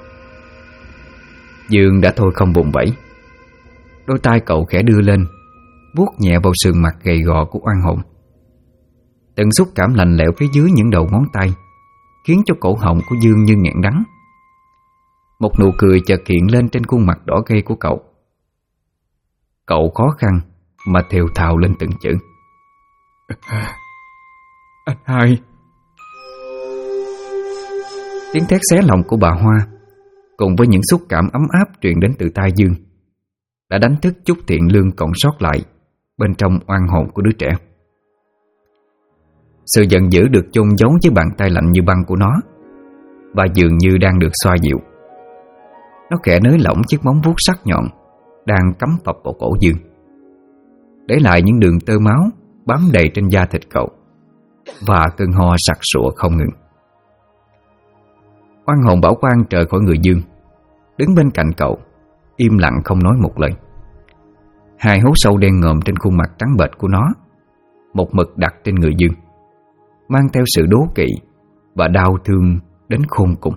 Dương đã thôi không vùng vẫy. Đôi tay cậu khẽ đưa lên, vuốt nhẹ vào sườn mặt gầy gò của oan hồn. Từng xúc cảm lạnh lẽo phía dưới những đầu ngón tay khiến cho cổ họng của Dương như nghẹn đắng. Một nụ cười chợt hiện lên trên khuôn mặt đỏ gay của cậu. Cậu khó khăn mà thều thào lên từng chữ: Anh hai. Tiếng thét xé lòng của bà Hoa cùng với những xúc cảm ấm áp truyền đến từ tai Dương đã đánh thức chút thiện lương còn sót lại bên trong oan hồn của đứa trẻ. Sự giận dữ được chôn giấu dưới bàn tay lạnh như băng của nó và dường như đang được xoa dịu. Nó khẽ nới lỏng chiếc móng vuốt sắc nhọn đang cắm phập vào cổ Dương, để lại những đường tơ máu bám đầy trên da thịt cậu và cơn ho sặc sụa không ngừng. Oan hồn bảo quang rời khỏi người Dương, đứng bên cạnh cậu, im lặng không nói một lời. Hai hố sâu đen ngòm trên khuôn mặt trắng bệch của nó một mực đặt trên người Dương, mang theo sự đố kỵ và đau thương đến khôn cùng.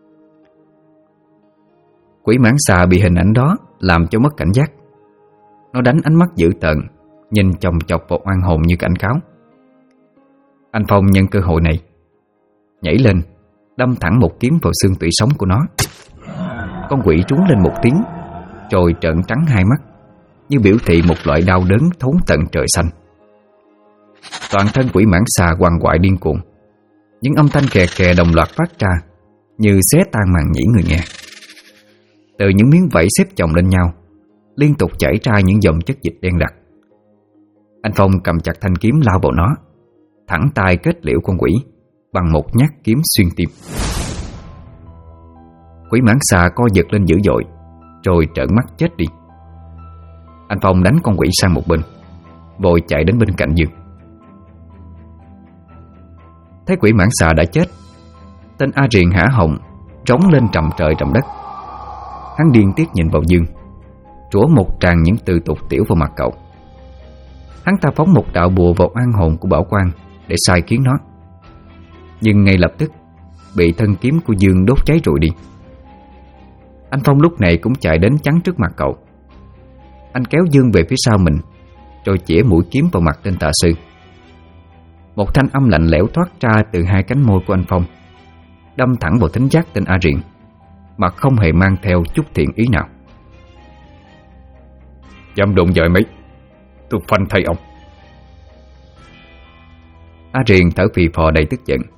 Quỷ mãng xà bị hình ảnh đó làm cho mất cảnh giác. Nó đánh ánh mắt dữ tợn nhìn chòng chọc vào oan hồn như cảnh cáo. Anh Phong nhân cơ hội này nhảy lên đâm thẳng một kiếm vào xương tủy sống của nó. Con quỷ trúng lên một tiếng rồi trợn trắng hai mắt như biểu thị một loại đau đớn thấu tận trời xanh. Toàn thân quỷ mãng xà quằn quại điên cuồng, những âm thanh kè kè đồng loạt phát ra như xé tan màng nhĩ người nghe. Từ những miếng vảy xếp chồng lên nhau liên tục chảy ra những dòng chất dịch đen đặc. Anh Phong cầm chặt thanh kiếm lao vào nó, thẳng tay kết liễu con quỷ bằng một nhát kiếm xuyên tim. Quỷ mãng xà co giật lên dữ dội rồi trợn mắt chết đi. Anh Phong đánh con quỷ sang một bên, vội chạy đến bên cạnh Dương. Thấy quỷ mãng xà đã chết, tên A Riền hả họng trống lên trầm trời trầm đất. Hắn điên tiết nhìn vào Dương, trũa một tràng những từ tục tiểu vào mặt cậu. Hắn ta phóng một đạo bùa vào oan hồn của Bảo Quang để sai khiến nó, nhưng ngay lập tức bị thân kiếm của Dương đốt cháy rụi đi. Anh Phong lúc này cũng chạy đến chắn trước mặt cậu. Anh kéo Dương về phía sau mình, rồi chĩa mũi kiếm vào mặt tên tà sư. Một thanh âm lạnh lẽo thoát ra từ hai cánh môi của anh Phong, đâm thẳng vào thính giác tên A Riền, mà không hề mang theo chút thiện ý nào. Dám đụng dời mấy, tôi phanh thay ông. A Riền thở phì phò đầy tức giận.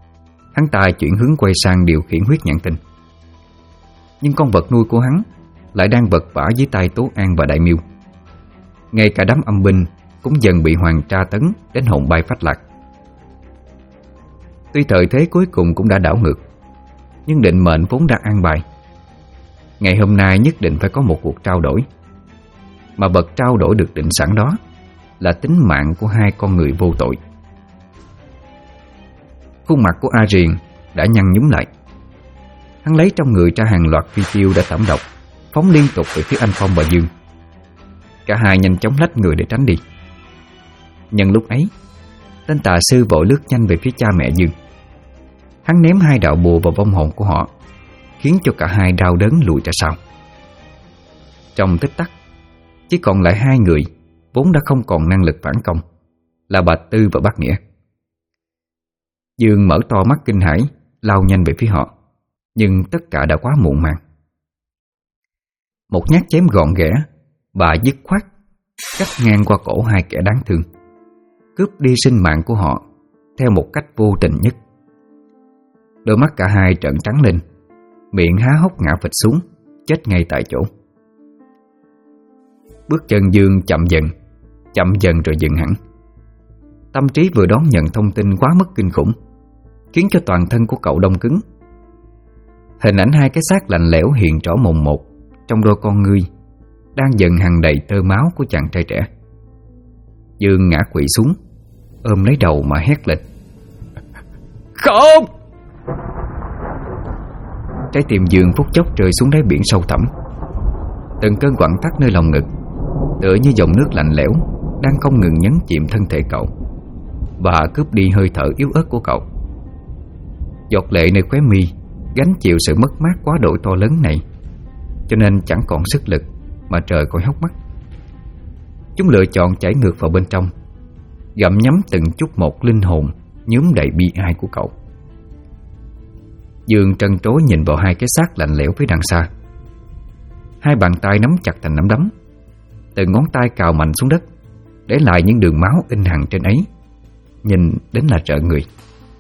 Hắn ta chuyển hướng quay sang điều khiển huyết nhãn tinh, nhưng con vật nuôi của hắn lại đang vật vã dưới tay Tố An và Đại Miêu. Ngay cả đám âm binh cũng dần bị Hoàng tra tấn đến hồn bay phách lạc. Tuy thời thế cuối cùng cũng đã đảo ngược, nhưng định mệnh vốn đã an bài. Ngày hôm nay nhất định phải có một cuộc trao đổi, mà bậc trao đổi được định sẵn đó là tính mạng của hai con người vô tội. Khuôn mặt của A Riền đã nhăn nhúm lại. Hắn lấy trong người ra hàng loạt phi tiêu đã tẩm độc, phóng liên tục về phía anh Phong và Dương. Cả hai nhanh chóng lách người để tránh đi. Nhân lúc ấy, tên tà sư vội lướt nhanh về phía cha mẹ Dương. Hắn ném hai đạo bùa vào vong hồn của họ, khiến cho cả hai đau đớn lùi ra sau. Trong tích tắc, chỉ còn lại hai người vốn đã không còn năng lực phản công, là bà Tư và bác Nghĩa. Dương mở to mắt kinh hãi, lao nhanh về phía họ, nhưng tất cả đã quá muộn màng. Một nhát chém gọn ghẽ, bà dứt khoát cắt ngang qua cổ hai kẻ đáng thương, cướp đi sinh mạng của họ theo một cách vô tình nhất. Đôi mắt cả hai trợn trắng lên, miệng há hốc ngã phịch xuống, chết ngay tại chỗ. Bước chân Dương chậm dần rồi dừng hẳn. Tâm trí vừa đón nhận thông tin quá mức kinh khủng, khiến cho toàn thân của cậu đông cứng. Hình ảnh hai cái xác lạnh lẽo hiện rõ mồn một trong đôi con ngươi đang dần hằn đầy tơ máu của chàng trai trẻ. Dương ngã quỵ xuống, ôm lấy đầu mà hét lên: "Không!" Trái tim Dương phút chốc rơi xuống đáy biển sâu thẳm. Từng cơn quặn thắt nơi lòng ngực, tựa như dòng nước lạnh lẽo đang không ngừng nhấn chìm thân thể cậu và cướp đi hơi thở yếu ớt của cậu. Giọt lệ nơi khóe mi gánh chịu sự mất mát quá độ to lớn này, cho nên chẳng còn sức lực mà trời coi hốc mắt. Chúng lựa chọn chảy ngược vào bên trong, gặm nhấm từng chút một linh hồn nhuốm đầy bi ai của cậu. Dương trân trối nhìn vào hai cái xác lạnh lẽo phía đằng xa. Hai bàn tay nắm chặt thành nắm đấm, từng ngón tay cào mạnh xuống đất, để lại những đường máu in hằn trên ấy, nhìn đến là rợn người.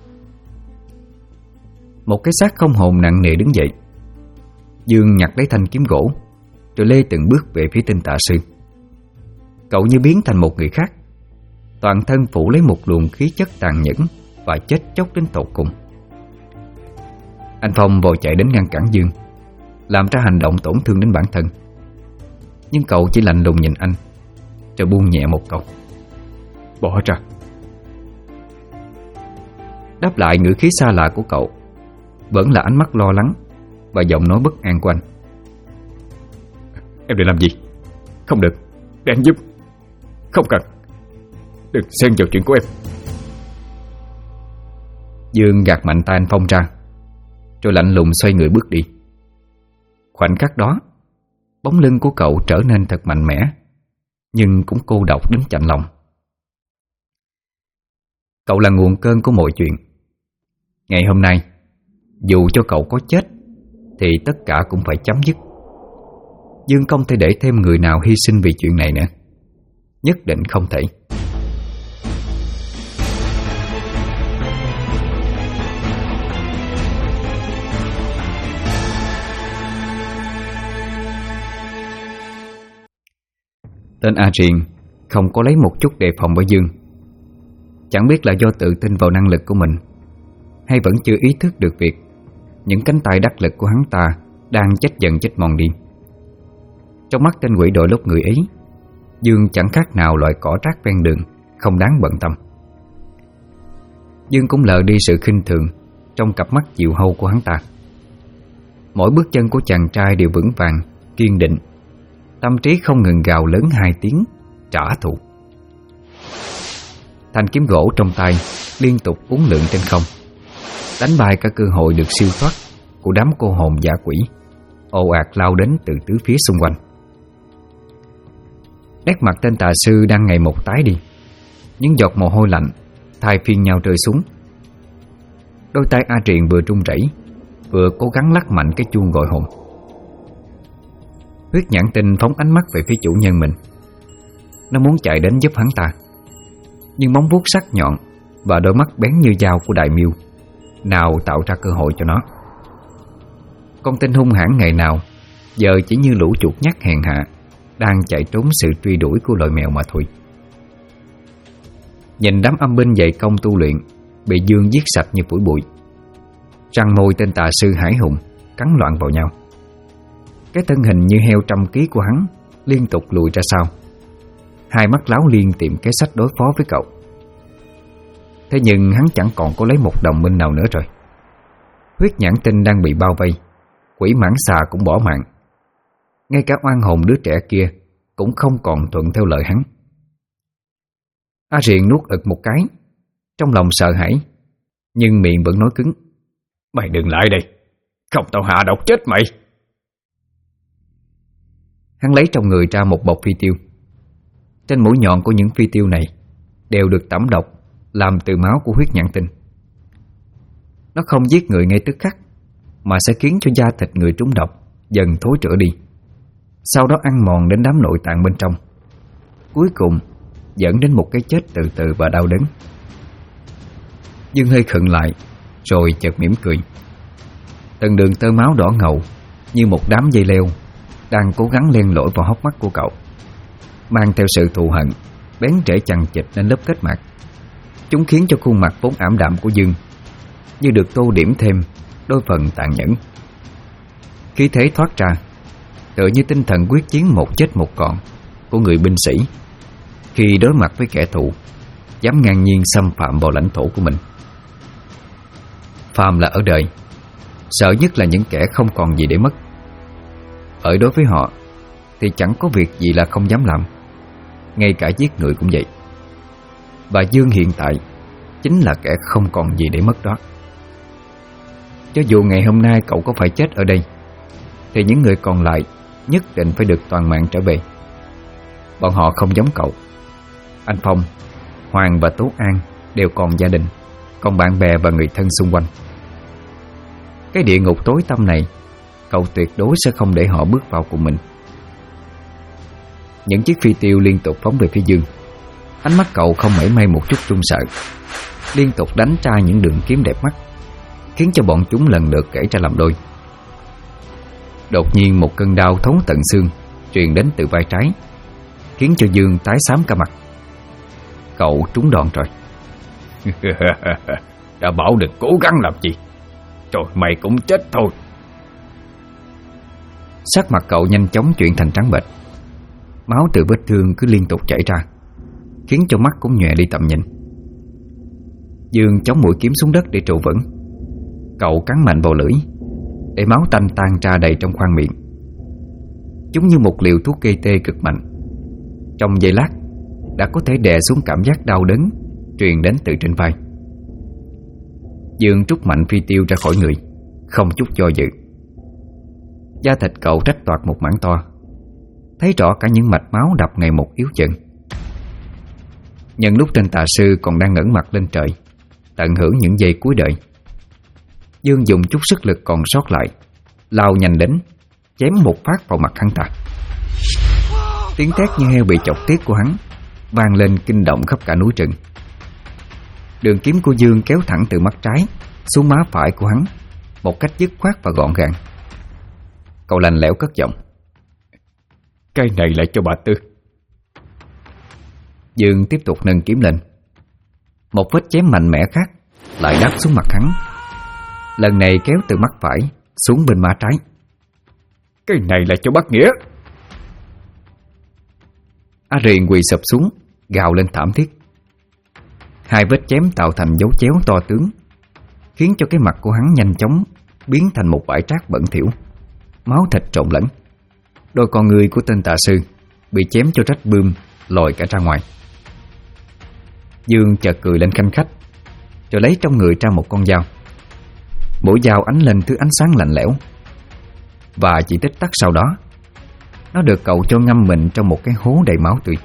Một cái xác không hồn nặng nề đứng dậy. Dương nhặt lấy thanh kiếm gỗ, rồi lê từng bước về phía tên tà sư. Cậu như biến thành một người khác, toàn thân phủ lấy một luồng khí chất tàn nhẫn và chết chóc đến tột cùng. Anh Phong vội chạy đến ngăn cản Dương, làm ra hành động tổn thương đến bản thân. Nhưng cậu chỉ lạnh lùng nhìn anh, rồi buông nhẹ một câu: "Bỏ ra." Đáp lại ngữ khí xa lạ của cậu vẫn là ánh mắt lo lắng và giọng nói bất an của anh: "Em định làm gì? Không được, để anh giúp." "Không cần, đừng xen vào chuyện của em." Dương gạt mạnh tay anh Phong ra, rồi lạnh lùng xoay người bước đi. Khoảnh khắc đó, bóng lưng của cậu trở nên thật mạnh mẽ, nhưng cũng cô độc đến chạnh lòng. Cậu là nguồn cơn của mọi chuyện. Ngày hôm nay, dù cho cậu có chết thì tất cả cũng phải chấm dứt. Dương không thể để thêm người nào hy sinh vì chuyện này nữa. Nhất định không thể. Tên A Riền không có lấy một chút đề phòng với Dương. Chẳng biết là do tự tin vào năng lực của mình, hay vẫn chưa ý thức được việc những cánh tay đắc lực của hắn ta đang chết dần chết mòn đi. Trong mắt tên quỷ đội lốt người ấy, Dương chẳng khác nào loại cỏ rác ven đường, không đáng bận tâm. Dương cũng lờ đi sự khinh thường trong cặp mắt dịu hâu của hắn ta. Mỗi bước chân của chàng trai đều vững vàng, kiên định. Tâm trí không ngừng gào lớn hai tiếng: trả thù. Thanh kiếm gỗ trong tay liên tục uốn lượn trên không, đánh bại cả cơ hội được siêu thoát của đám cô hồn dã quỷ ồ ạt lao đến từ tứ phía xung quanh. Nét mặt tên tà sư đang ngày một tái đi, những giọt mồ hôi lạnh thay phiên nhau rơi xuống. Đôi tay A Triền vừa run rẩy, vừa cố gắng lắc mạnh cái chuông gọi hồn. Huyết nhãn tinh phóng ánh mắt về phía chủ nhân mình. Nó muốn chạy đến giúp hắn ta, nhưng móng vuốt sắc nhọn và đôi mắt bén như dao của Đại Miêu nào tạo ra cơ hội cho nó. Con tinh hung hãn ngày nào giờ chỉ như lũ chuột nhắt hèn hạ đang chạy trốn sự truy đuổi của loài mèo mà thôi. Nhìn đám âm binh dày công tu luyện bị Dương giết sạch như phủi bụi, răng môi tên tà sư Hải Hùng cắn loạn vào nhau. Cái thân hình như heo 100 kg của hắn liên tục lùi ra sau, hai mắt láo liên tìm cái sách đối phó với cậu. Thế nhưng hắn chẳng còn có lấy một đồng minh nào nữa rồi. Huyết nhãn tinh đang bị bao vây, quỷ mãng xà cũng bỏ mạng, ngay cả oan hồn đứa trẻ kia cũng không còn thuận theo lời hắn. A Riền nuốt ực một cái, trong lòng sợ hãi, nhưng miệng vẫn nói cứng: Mày đừng lại đây, không tao hạ độc chết mày. Hắn lấy trong người ra một bọc phi tiêu. Trên mũi nhọn của những phi tiêu này đều được tẩm độc làm từ máu của huyết nhãn tinh. Nó không giết người ngay tức khắc, mà sẽ khiến cho da thịt người trúng độc dần thối rữa đi, sau đó ăn mòn đến đám nội tạng bên trong, cuối cùng dẫn đến một cái chết từ từ và đau đớn. Dương hơi khựng lại, rồi chợt mỉm cười. Từng đường tơ máu đỏ ngầu như một đám dây leo đang cố gắng len lỏi vào hốc mắt của cậu, mang theo sự thù hận bén rễ chằng chịt lên lớp kết mạc. Chúng khiến cho khuôn mặt vốn ảm đạm của Dương như được tô điểm thêm đôi phần tàn nhẫn. Khí thế thoát ra, tựa như tinh thần quyết chiến một chết một còn của người binh sĩ khi đối mặt với kẻ thù dám ngang nhiên xâm phạm vào lãnh thổ của mình. Phàm là ở đời, sợ nhất là những kẻ không còn gì để mất. Ở đối với họ thì chẳng có việc gì là không dám làm, ngay cả giết người cũng vậy. Và Dương hiện tại chính là kẻ không còn gì để mất đó. Cho dù ngày hôm nay cậu có phải chết ở đây, thì những người còn lại nhất định phải được toàn mạng trở về. Bọn họ không giống cậu. Anh Phong, Hoàng và Tố An đều còn gia đình, còn bạn bè và người thân xung quanh. Cái địa ngục tối tăm này, cậu tuyệt đối sẽ không để họ bước vào cùng mình. Những chiếc phi tiêu liên tục phóng về phía Dương. Ánh mắt cậu không mảy may một chút run sợ, liên tục đánh ra những đường kiếm đẹp mắt, khiến cho bọn chúng lần lượt gãy ra làm đôi. Đột nhiên một cơn đau thấu tận xương truyền đến từ vai trái, khiến cho Dương tái xám cả mặt. Cậu trúng đòn rồi. Đã bảo đừng cố gắng làm gì, rồi mày cũng chết thôi. Sắc mặt cậu nhanh chóng chuyển thành trắng bệch. Máu từ vết thương cứ liên tục chảy ra, khiến cho mắt cũng nhòe đi tầm nhìn. Dương chống mũi kiếm xuống đất để trụ vững. Cậu cắn mạnh vào lưỡi, để máu tanh tan ra đầy trong khoang miệng. Chúng như một liều thuốc gây tê cực mạnh. Trong giây lát đã có thể đè xuống cảm giác đau đớn truyền đến từ trên vai. Dương trút mạnh phi tiêu ra khỏi người, không chút do dự. Da thịt cậu rách toạc một mảng to, thấy rõ cả những mạch máu đập ngày một yếu dần. Nhân lúc tên tà sư còn đang ngẩng mặt lên trời, tận hưởng những giây cuối đời, Dương dùng chút sức lực còn sót lại, lao nhanh đến, chém một phát vào mặt hắn ta. Tiếng thét như heo bị chọc tiết của hắn vang lên kinh động khắp cả núi rừng. Đường kiếm của Dương kéo thẳng từ mắt trái xuống má phải của hắn một cách dứt khoát và gọn gàng. Cậu lạnh lẽo cất giọng: Cái này lại cho bà Tư. Dương tiếp tục nâng kiếm lên. Một vết chém mạnh mẽ khác lại đáp xuống mặt hắn, lần này kéo từ mắt phải xuống bên má trái. Cái này là cho bác Nghĩa. A Riền quỳ sụp xuống, gào lên thảm thiết. Hai vết chém tạo thành dấu chéo to tướng, khiến cho cái mặt của hắn nhanh chóng biến thành một bãi rác bẩn thỉu, máu thịt trộn lẫn. Đôi con người của tên tà sư bị chém cho rách bươm, lòi cả ra ngoài. Dương chợt cười lên khanh khách, rồi lấy trong người ra một con dao. Mũi dao ánh lên thứ ánh sáng lạnh lẽo, và chỉ tích tắc sau đó, nó được cậu cho ngâm mình trong một cái hố đầy máu tươi.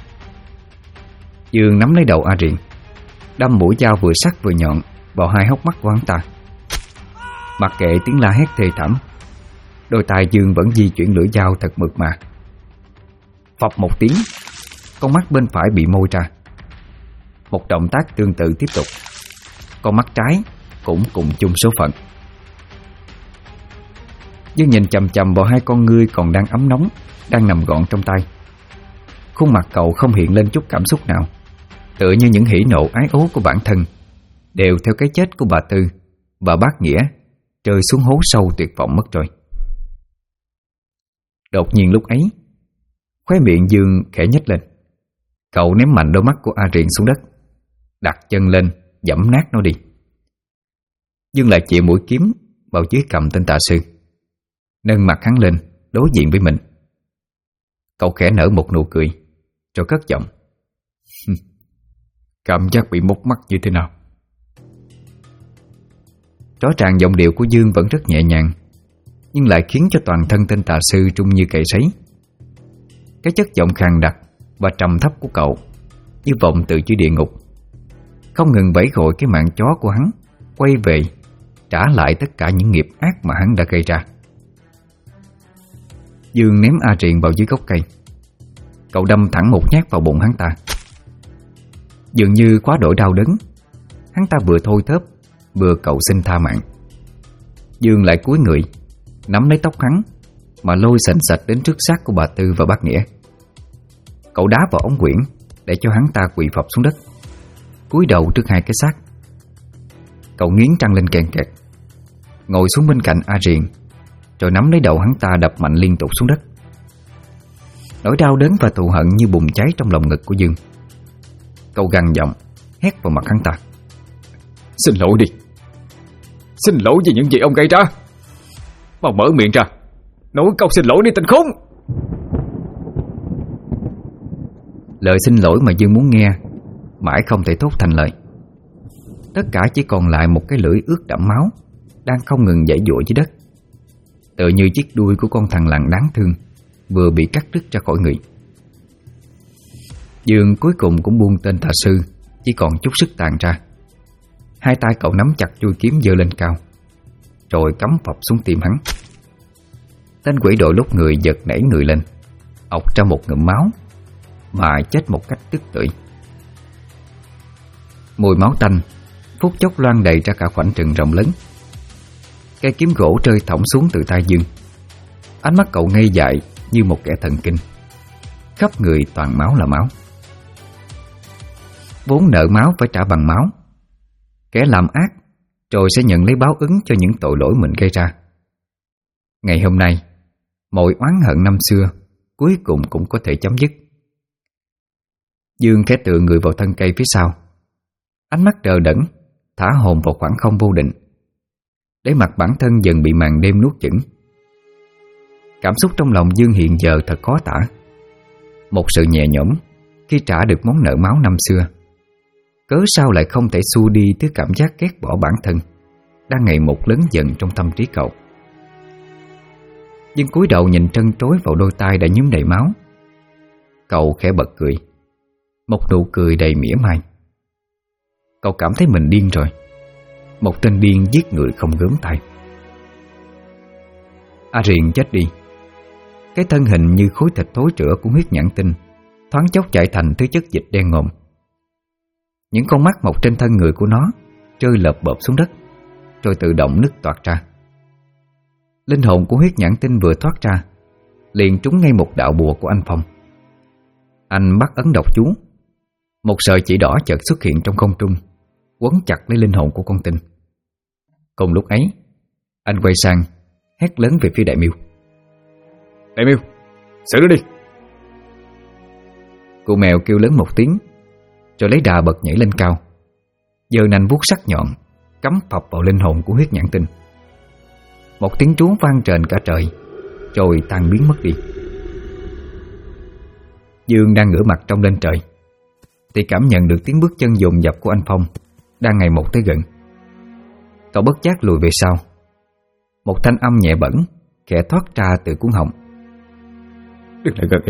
Dương nắm lấy đầu A Riền, đâm mũi dao vừa sắc vừa nhọn vào hai hốc mắt của hắn ta. Mặc kệ tiếng la hét thê thảm, đôi tai Dương vẫn di chuyển lưỡi dao thật mượt mà. Phập một tiếng, con mắt bên phải bị môi ra. Một động tác tương tự tiếp tục, con mắt trái cũng cùng chung số phận. Dương nhìn chằm chằm vào hai con ngươi còn đang ấm nóng, đang nằm gọn trong tay. Khuôn mặt cậu không hiện lên chút cảm xúc nào, tựa như những hỉ nộ ái ố của bản thân đều theo cái chết của bà Tư và bác Nghĩa rơi xuống hố sâu tuyệt vọng mất rồi. Đột nhiên lúc ấy, khóe miệng Dương khẽ nhếch lên. Cậu ném mạnh đôi mắt của A Riền xuống đất, đặt chân lên giẫm nát nó đi. Dương lại chĩa mũi kiếm vào dưới cầm tên tà sư, nâng mặt hắn lên đối diện với mình. Cậu khẽ nở một nụ cười, rồi cất giọng: Cảm giác bị móc mắt như thế nào? Rõ ràng giọng điệu của Dương vẫn rất nhẹ nhàng, nhưng lại khiến cho toàn thân tên tà sư trung như cày sấy. Cái chất giọng khàn đặc và trầm thấp của cậu như vọng từ dưới địa ngục, không ngừng vẫy gọi cái mạng chó của hắn quay về, trả lại tất cả những nghiệp ác mà hắn đã gây ra. Dương ném A Riền vào dưới gốc cây. Cậu đâm thẳng một nhát vào bụng hắn ta. Dường như quá đổi đau đớn, hắn ta vừa thôi thớp vừa cầu xin tha mạng. Dương lại cúi người nắm lấy tóc hắn mà lôi sành sạch đến trước xác của bà Tư và bác Nghĩa. Cậu đá vào ống quyển để cho hắn ta quỳ phập xuống đất, cúi đầu trước hai cái xác. Cậu nghiến răng lên kèn kẹt, ngồi xuống bên cạnh A Riền, rồi nắm lấy đầu hắn ta đập mạnh liên tục xuống đất. Nỗi đau đớn và thù hận như bùng cháy trong lòng ngực của Dương. Cậu gằn giọng hét vào mặt hắn ta: Xin lỗi đi, xin lỗi vì những gì ông gây ra. Mau mở miệng ra, nói câu xin lỗi đi tên khốn. Lời xin lỗi mà Dương muốn nghe mãi không thể thốt thành lời. Tất cả chỉ còn lại một cái lưỡi ướt đẫm máu đang không ngừng giãy giụa dưới đất, tựa như chiếc đuôi của con thằn lằn đáng thương vừa bị cắt đứt ra khỏi người. Dương cuối cùng cũng buông tên tà sư chỉ còn chút sức tàn ra. Hai tay cậu nắm chặt chuôi kiếm giơ lên cao, rồi cắm phập xuống tim hắn. Tên quỷ đội lúc người giật nảy người lên, ọc ra một ngụm máu mà chết một cách tức tưởi. Mùi máu tanh phút chốc loang đầy ra cả khoảnh rừng rộng lớn. Cây kiếm gỗ rơi thõng xuống từ tay Dương. Ánh mắt cậu ngây dại như một kẻ thần kinh, khắp người toàn máu là máu. Vốn nợ máu phải trả bằng máu. Kẻ làm ác rồi sẽ nhận lấy báo ứng cho những tội lỗi mình gây ra. Ngày hôm nay, mọi oán hận năm xưa cuối cùng cũng có thể chấm dứt. Dương khẽ tựa người vào thân cây phía sau, ánh mắt đờ đẫn, thả hồn vào khoảng không vô định, để mặt bản thân dần bị màn đêm nuốt chửng. Cảm xúc trong lòng Dương hiện giờ thật khó tả. Một sự nhẹ nhõm khi trả được món nợ máu năm xưa, cớ sao lại không thể xua đi thứ cảm giác ghét bỏ bản thân đang ngày một lớn dần trong tâm trí cậu. Dương cúi đầu nhìn trân trối vào đôi tay đã nhúm đầy máu. Cậu khẽ bật cười, một nụ cười đầy mỉa mai. Cậu cảm thấy mình điên rồi, một tên điên giết người không gớm tay. A Riền chết đi. Cái thân hình như khối thịt thối rữa của huyết nhãn tinh thoáng chốc chạy thành thứ chất dịch đen ngòm. Những con mắt mọc trên thân người của nó rơi lợp bợp xuống đất, rồi tự động nứt toạc ra. Linh hồn của huyết nhãn tinh vừa thoát ra liền trúng ngay một đạo bùa của anh Phong. Anh bắt ấn đọc chú. Một sợi chỉ đỏ chợt xuất hiện trong không trung, quấn chặt lấy linh hồn của con tinh. Cùng lúc ấy, anh quay sang hét lớn về phía Đại Miêu: Đại Miêu, xử nó đi! Cụ mèo kêu lớn một tiếng, rồi lấy đà bật nhảy lên cao, giơ nanh vuốt sắc nhọn cắm phập vào linh hồn của huyết nhãn tinh. Một tiếng trú vang trên cả trời, rồi tan biến mất đi. Dương đang ngửa mặt trông lên trời thì cảm nhận được tiếng bước chân dồn dập của anh Phong đang ngày một tới gần. Cậu bất giác lùi về sau. Một thanh âm nhẹ bẫng khẽ thoát ra từ cuống họng: Đừng lại gần em.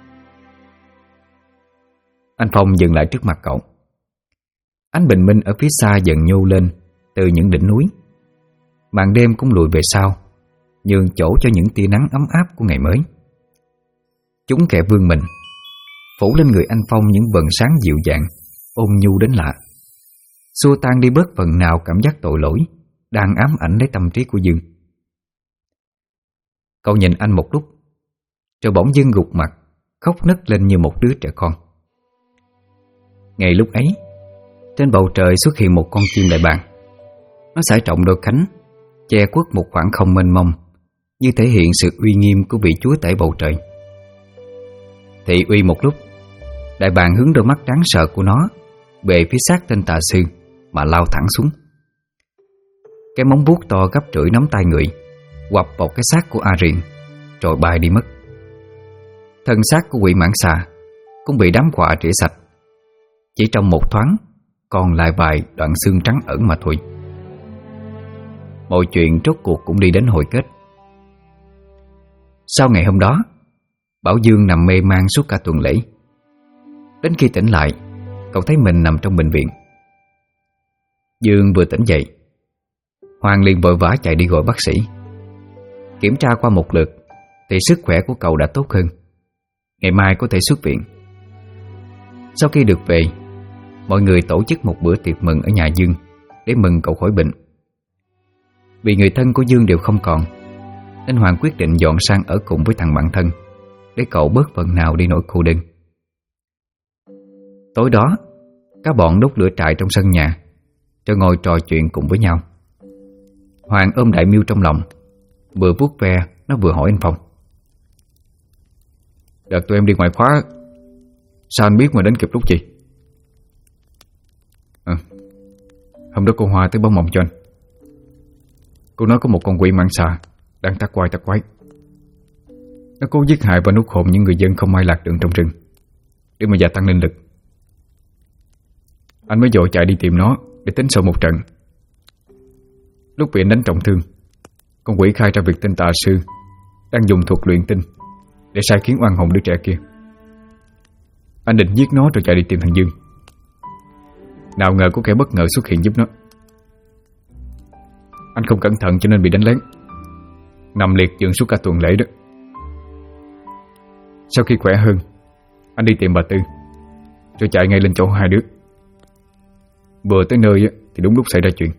Anh Phong dừng lại trước mặt cậu. Ánh bình minh ở phía xa dần nhô lên từ những đỉnh núi. Màn đêm cũng lùi về sau, nhường chỗ cho những tia nắng ấm áp của ngày mới. Chúng khẽ vươn mình, phủ lên người anh Phong những vầng sáng dịu dàng, ôn nhu đến lạ, xua tan đi bớt phần nào cảm giác tội lỗi đang ám ảnh lấy tâm trí của Dương. Cậu nhìn anh một lúc, rồi bỗng dưng gục mặt, khóc nấc lên như một đứa trẻ con. Ngay lúc ấy, trên bầu trời xuất hiện một con chim đại bàng. Nó xải trọng đôi cánh, che khuất một khoảng không mênh mông, như thể hiện sự uy nghiêm của vị chúa tể bầu trời. Thị uy một lúc, đại bàng hướng đôi mắt đáng sợ của nó về phía xác tên tà sư mà lao thẳng xuống. Cái móng vuốt to gấp rưỡi nắm tay người quặp vào cái xác của Arryn, rồi bay đi mất. Thân xác của quỷ mãng xà cũng bị đám quạ rỉa sạch. Chỉ trong một thoáng còn lại vài đoạn xương trắng ẩn mà thôi. Mọi chuyện rốt cuộc cũng đi đến hồi kết. Sau ngày hôm đó, Bảo Dương nằm mê man suốt cả tuần lễ. Đến khi tỉnh lại, cậu thấy mình nằm trong bệnh viện. Dương vừa tỉnh dậy, Hoàng liền vội vã chạy đi gọi bác sĩ. Kiểm tra qua một lượt thì sức khỏe của cậu đã tốt hơn, ngày mai có thể xuất viện. Sau khi được về, mọi người tổ chức một bữa tiệc mừng ở nhà Dương để mừng cậu khỏi bệnh. Vì người thân của Dương đều không còn, nên Hoàng quyết định dọn sang ở cùng với thằng bạn thân, để cậu bớt phần nào đi nỗi cô đơn. Tối đó, cả bọn đốt lửa trại trong sân nhà, rồi ngồi trò chuyện cùng với nhau. Hoàng ôm Đại Miêu trong lòng, vừa vuốt ve nó vừa hỏi anh Phong: "Đợt tụi em đi ngoại khóa, sao anh biết mà đến kịp lúc gì?" Hôm đó cô Hoa tới báo mộng cho anh. Cô nói có một con quỷ mãng xà đang tác quái. Nó cố giết hại và nuốt hồn những người dân không may lạc đường trong rừng để mà gia tăng linh lực. Anh mới vội chạy đi tìm nó để tính sổ một trận. Lúc bị anh đánh trọng thương, con quỷ khai ra việc tên tà sư đang dùng thuật luyện tinh để sai khiến oan hồn đứa trẻ kia. Anh định giết nó rồi chạy đi tìm thằng Dương. Nào ngờ có kẻ bất ngờ xuất hiện giúp nó. Anh không cẩn thận cho nên bị đánh lén, nằm liệt giường suốt cả tuần lễ đó. Sau khi khỏe hơn, anh đi tìm bà Tư, rồi chạy ngay lên chỗ hai đứa. Vừa tới nơi thì đúng lúc xảy ra chuyện.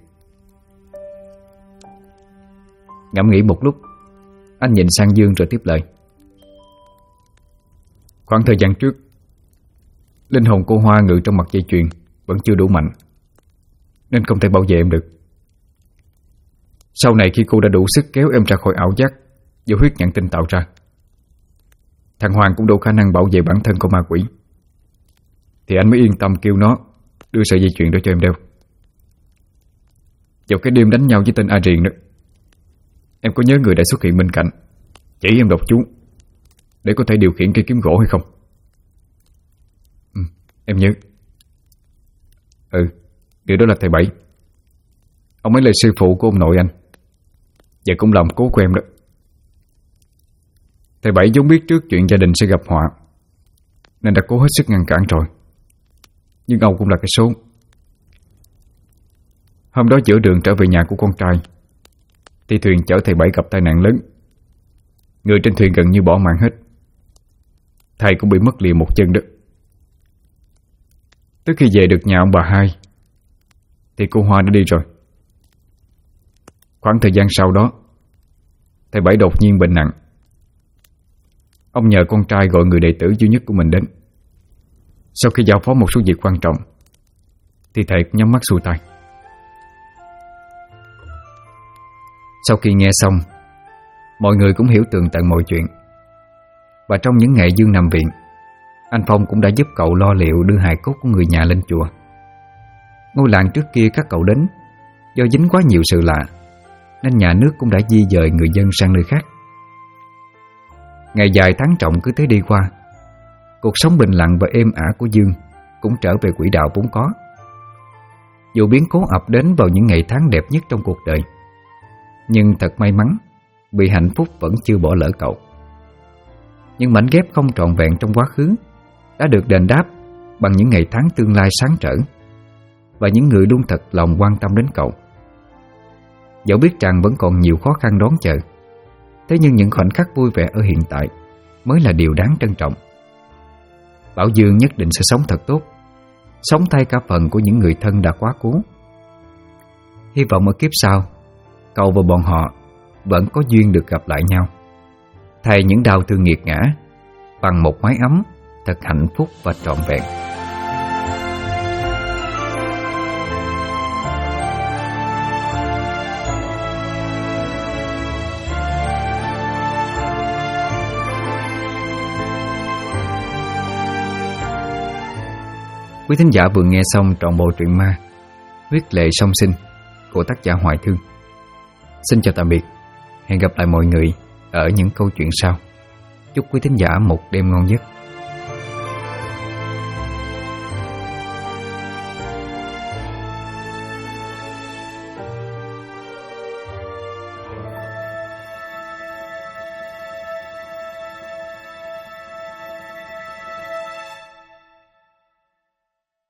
Ngẫm nghĩ một lúc, anh nhìn sang Dương rồi tiếp lời: "Khoảng thời gian trước, linh hồn cô Hoa ngự trong mặt dây chuyền vẫn chưa đủ mạnh, nên không thể bảo vệ em được. Sau này khi cô đã đủ sức kéo em ra khỏi ảo giác do huyết nhãn tinh tạo ra, thằng Hoàng cũng đủ khả năng bảo vệ bản thân của ma quỷ, thì anh mới yên tâm kêu nó đưa sợi dây chuyền đó cho em đeo. Vào cái đêm đánh nhau với tên Arryn đó, em có nhớ người đã xuất hiện bên cạnh chỉ em đọc chú để có thể điều khiển cây kiếm gỗ hay không?" "Em nhớ." Người đó là thầy Bảy. Ông ấy là sư phụ của ông nội anh, và cũng làm cố của em đó. Thầy Bảy vốn biết trước chuyện gia đình sẽ gặp họa, nên đã cố hết sức ngăn cản rồi. Nhưng ông cũng là cái số. Hôm đó giữa đường trở về nhà của con trai, thì thuyền chở thầy Bảy gặp tai nạn lớn. Người trên thuyền gần như bỏ mạng hết. Thầy cũng bị mất liền một chân đó. Tới khi về được nhà ông bà hai, thì cô Hoa đã đi rồi. Khoảng thời gian sau đó, thầy Bảy đột nhiên bệnh nặng. Ông nhờ con trai gọi người đệ tử duy nhất của mình đến. Sau khi giao phó một số việc quan trọng, thì thầy cũng nhắm mắt xuôi tay. Sau khi nghe xong, mọi người cũng hiểu tường tận mọi chuyện. Và trong những ngày Dương nằm viện, anh Phong cũng đã giúp cậu lo liệu đưa hài cốt của người nhà lên chùa. Ngôi làng trước kia các cậu đến, do dính quá nhiều sự lạ, nên nhà nước cũng đã di dời người dân sang nơi khác. Ngày dài tháng trọng cứ thế đi qua, cuộc sống bình lặng và êm ả của Dương cũng trở về quỹ đạo vốn có. Dù biến cố ập đến vào những ngày tháng đẹp nhất trong cuộc đời, nhưng thật may mắn vì hạnh phúc vẫn chưa bỏ lỡ cậu. Nhưng mảnh ghép không trọn vẹn trong quá khứ đã được đền đáp bằng những ngày tháng tương lai sáng trở và những người luôn thật lòng quan tâm đến cậu. Dẫu biết rằng vẫn còn nhiều khó khăn đón chờ, thế nhưng những khoảnh khắc vui vẻ ở hiện tại mới là điều đáng trân trọng. Bảo Dương nhất định sẽ sống thật tốt, sống thay cả phần của những người thân đã quá cố. Hy vọng ở kiếp sau, cậu và bọn họ vẫn có duyên được gặp lại nhau, thay những đau thương nghiệt ngã bằng một mái ấm thật hạnh phúc và trọn vẹn. Quý thính giả vừa nghe xong trọn bộ truyện ma Huyết Lệ Song Sinh của tác giả Hoài Thương. Xin chào tạm biệt. Hẹn gặp lại mọi người ở những câu chuyện sau. Chúc quý thính giả một đêm ngon giấc.